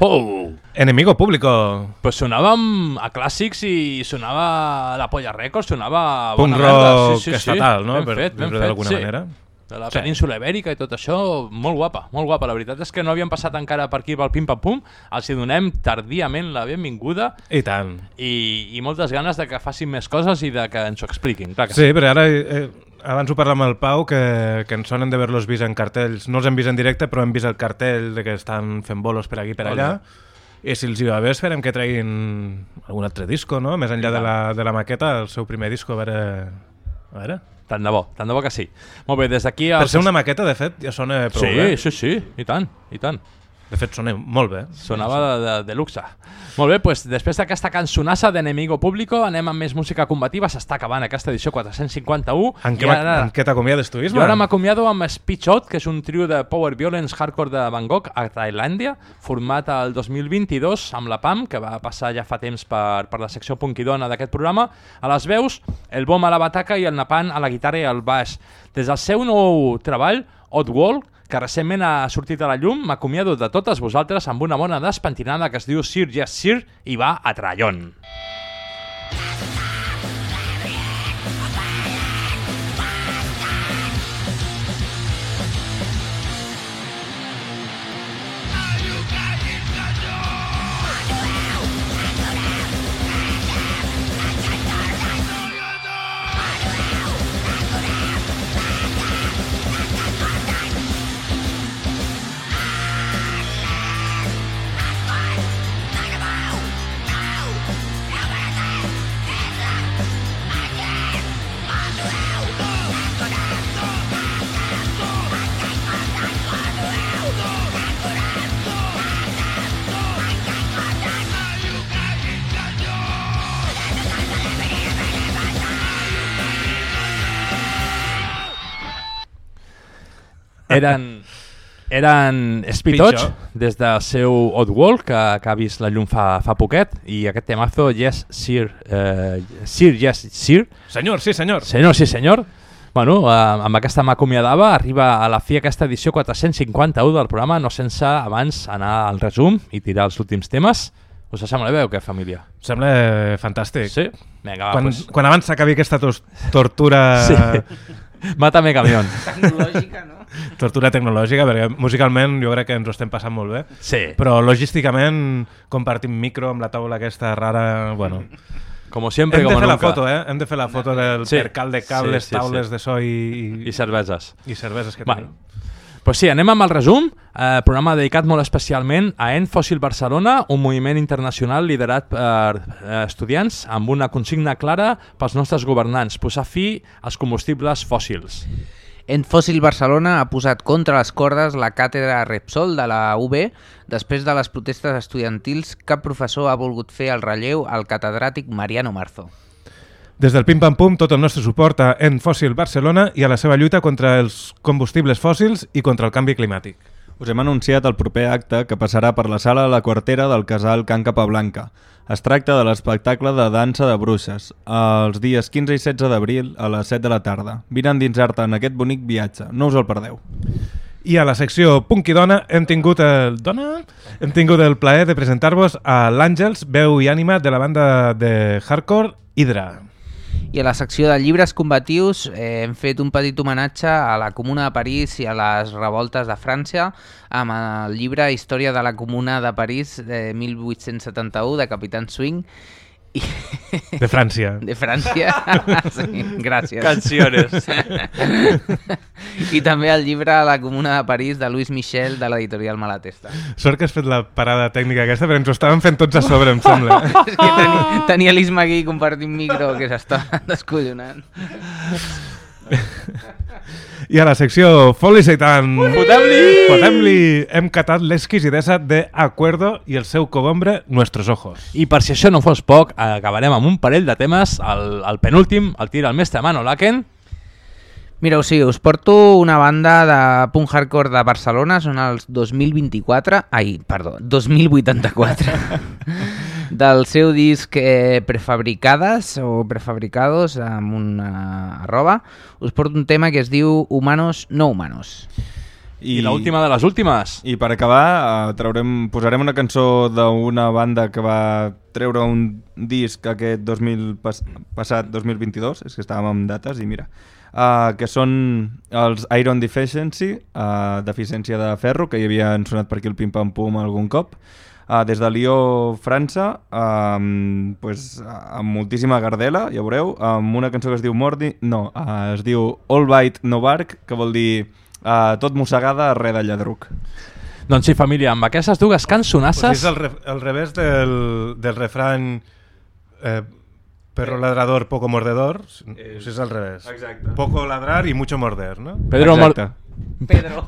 Pou! Enemigo Público. Pues sonàvem a clàssics i sonava a la Polla Records, sonava a Punk bona merda. rock estatal, no? Ben Per fet, ben dir-ho fet, d'alguna manera. De la península Ibèrica i tot això, molt guapa, molt guapa. La veritat és que no havíem passat encara per aquí pel Pim Pam Pum, els hi donem tardíament la benvinguda I tant. i moltes ganes de que facin més coses i de que ens ho expliquin. Clar que Sí, però ara, abans ho parlàvem amb el Pau, que ens sonen d'haver-los vist en cartells. No els hem vist en directe, però hem vist el cartell de que estan fent bolos per aquí per allà. I si els hi va bé, esperem que treguin algun altre disco, no? Més enllà de la maqueta, el seu primer disco, a veure... Tant de bo que sí. Molt bé, des d'aquí... Per ser una maqueta, de fet, ja sona prou bé. Sí, i tant, i tant. De fet, sona molt bé. Sonava de luxe. Molt bé, doncs després d'aquesta cançonassa d'Enemigo Público anem amb més música combativa. S'està acabant aquesta edició 451. En què t'acomiades tu, Isma? Jo ara m'acomiado amb Speech Out, que és un trio de power violence hardcore de Bangkok, a Tailàndia, format el 2022 amb la PAM, que va passar ja fa temps per la secció punkidona d'aquest programa. A les veus, el Bom a la bataca i el Napan a la guitarra i al baix. Des del seu nou treball, Oddworld, que recentment ha sortit a la llum, m'acomiado de totes vosaltres amb una bona despentinada que es diu Sir Yes Sir i va a trallón. Eren Spitoch, des del seu Oddworld, que ha vist la llum fa poquet, i aquest temazo, Yes Sir, Sir Yes Sir. Senyor, sí senyor. Senyor, sí senyor. Bueno, amb aquesta m'acomiadava, arriba a la fi aquesta edició 451 del programa, no sense abans anar al resum i tirar els últims temes. Us sembla bé o què, família? Sembla fantàstic. Sí? Vinga, va, quan abans s'acabi aquesta tortura... Sí. Mátame camión. Tecnològica, no? Tortura tecnològica, perquè musicalment jo crec que ens ho estem passant molt bé. Sí. Però logísticament compartim micro amb la taula aquesta rara... Bueno, como siempre, hem como de fer nunca. La foto, Hem de fer la foto del percal de cables, taules de so i cerveses. I cerveses que tenim. tenim. Pues sí, anem amb el resum, programa dedicat molt especialment a End Fossil Barcelona, un moviment internacional liderat per estudiants amb una consigna clara pels nostres governants, posar fi als combustibles fòssils. End Fossil Barcelona ha posat contra les cordes la càtedra Repsol de la UB després de les protestes estudiantils. Cap professor ha volgut fer el relleu al catedràtic Mariano Marzo. Des del Pim Pam Pum, tot el nostre suport a End Fossil Barcelona i a la seva lluita contra els combustibles fòssils i contra el canvi climàtic. Us hem anunciat el proper acte que passarà per la sala La Quartera del casal Can Capablanca. Es tracta de l'espectacle de dansa de bruixes, els dies 15 i 16 d'abril a les 7 de la tarda. Vine a endinsar-te en aquest bonic viatge, no us el perdeu. I a la secció Punkidona hem tingut el plaer de presentar-vos a l'Àngels, veu i ànima de la banda de hardcore Hydra. I a la secció de llibres combatius hem fet un petit homenatge a la Comuna de París i a les revoltes de França amb el llibre Història de la Comuna de París de 1871 de Capitán Swing. De França. De França, sí, gràcies. Canciones. I també el llibre La Comuna de París de Louis Michel de l'editorial Malatesta. Sort que has fet la parada tècnica aquesta, però ens ho estàvem fent tots a sobre, em sembla. És que tenia l'Isma aquí compartint micro que s'estava descollonant. I a la secció Foli Seitan, Fotem-li! Hem catat l'exquisidesa de Acuerdo i el seu cogombre Nuestros Ojos. I per si això no fos poc, acabarem amb un parell de temes, el penúltim, el tira el mestre Mano Laken. Mireu, sí, us porto una banda de punk hardcore de Barcelona, són els 2084, 2084, del seu disc Prefabricades o Prefabricados, amb una arroba. Us porto un tema que es diu Humanos no Humanos. I l'última de les últimes. I per acabar, posarem una cançó d'una banda que va treure un disc aquest passat 2022, és que estàvem amb dates i mira, que són els Iron Deficiency, deficiència de ferro, que hi havien sonat per aquí el Pim Pam Pum algun cop, des de Lió, França, amb moltíssima gardela, ja veureu, amb una cançó que es diu es diu All Bite No Bark, que vol dir tot mossegada, res de lladruc. Doncs sí, família, amb aquestes dues cançonasses... Pues és el revés del refrany perro ladrador, poco mordedor. És al revés. Exacte. Poco ladrar y mucho morder, no? Pedro Exacte. Pedro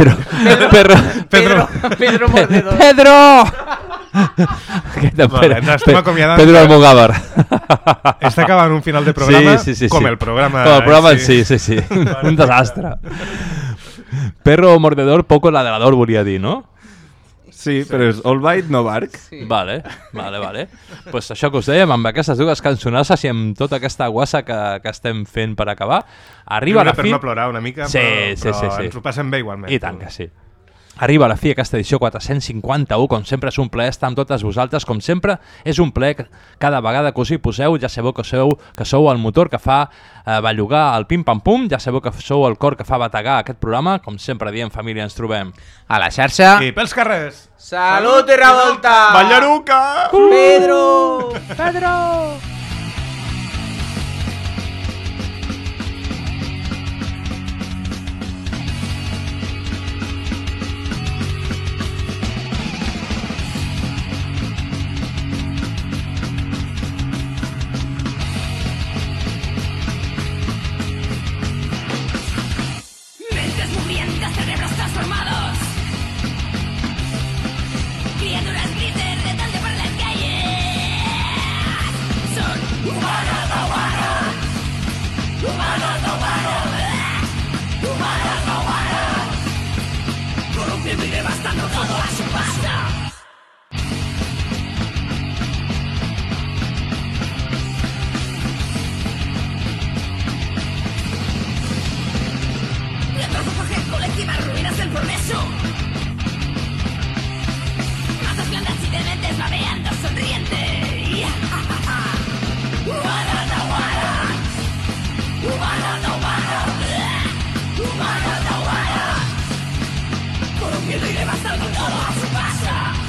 Mordedor. Pedro! Vale, ens estem acomiadant. Pedro Almogàvar. Està acabant un final de programa com el programa. Com el programa sí. Un desastre. Perro mordedor, poco ladrador, volia dir, no? Sí, però és All Bite No Bark. Sí. Vale. Pues això que us dèiem, amb aquestes dues cançonasses i amb tota aquesta guassa que estem fent per acabar, arriba la fi... Per no plorar una mica, sí. Ens ho passem bé igualment. I tant que sí. Arriba a la fi aquesta edició 451, com sempre és un plaer estar amb totes vosaltres, com sempre és un plaer cada vegada que us hi poseu, ja sabeu que sou el motor que fa bellugar el Pim Pam Pum, ja sabeu que sou el cor que fa bategar aquest programa, com sempre diem, família, ens trobem a la xarxa i pels carrers. Salut i revolta! Ballaruca! Pedro! Corrompiendo y devastando todo a su paso. La antropofagia colectiva, ruinas del progreso. Masas blandas y dementes babeando sonriente. Corrompiendo y devastando todo a su paso.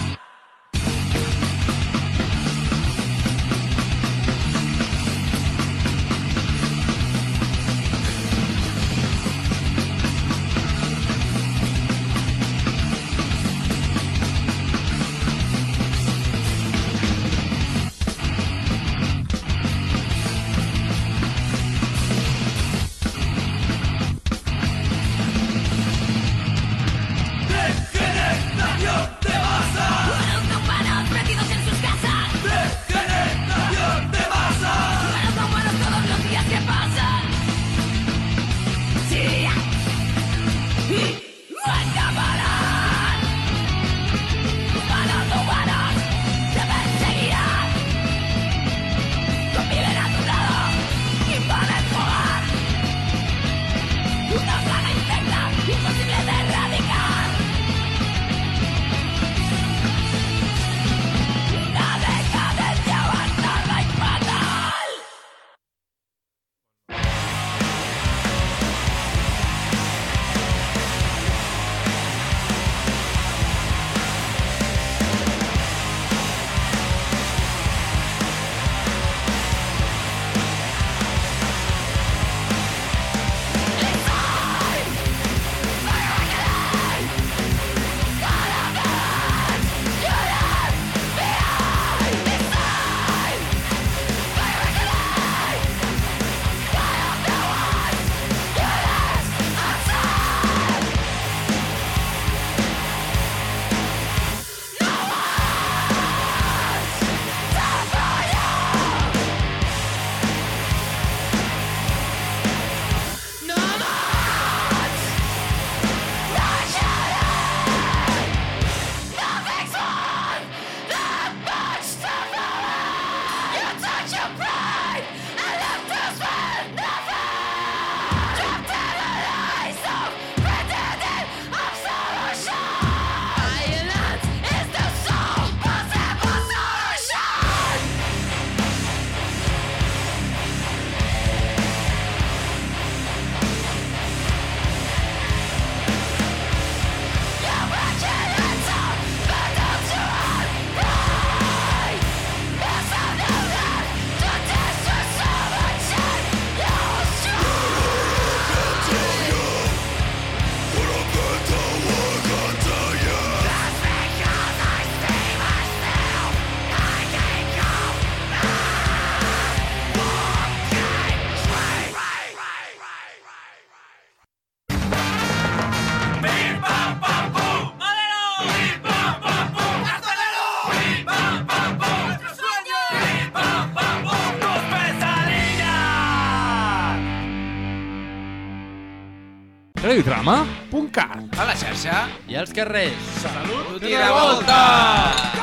radiotrama.cat. A la xarxa i als carrers. Salut i revolta!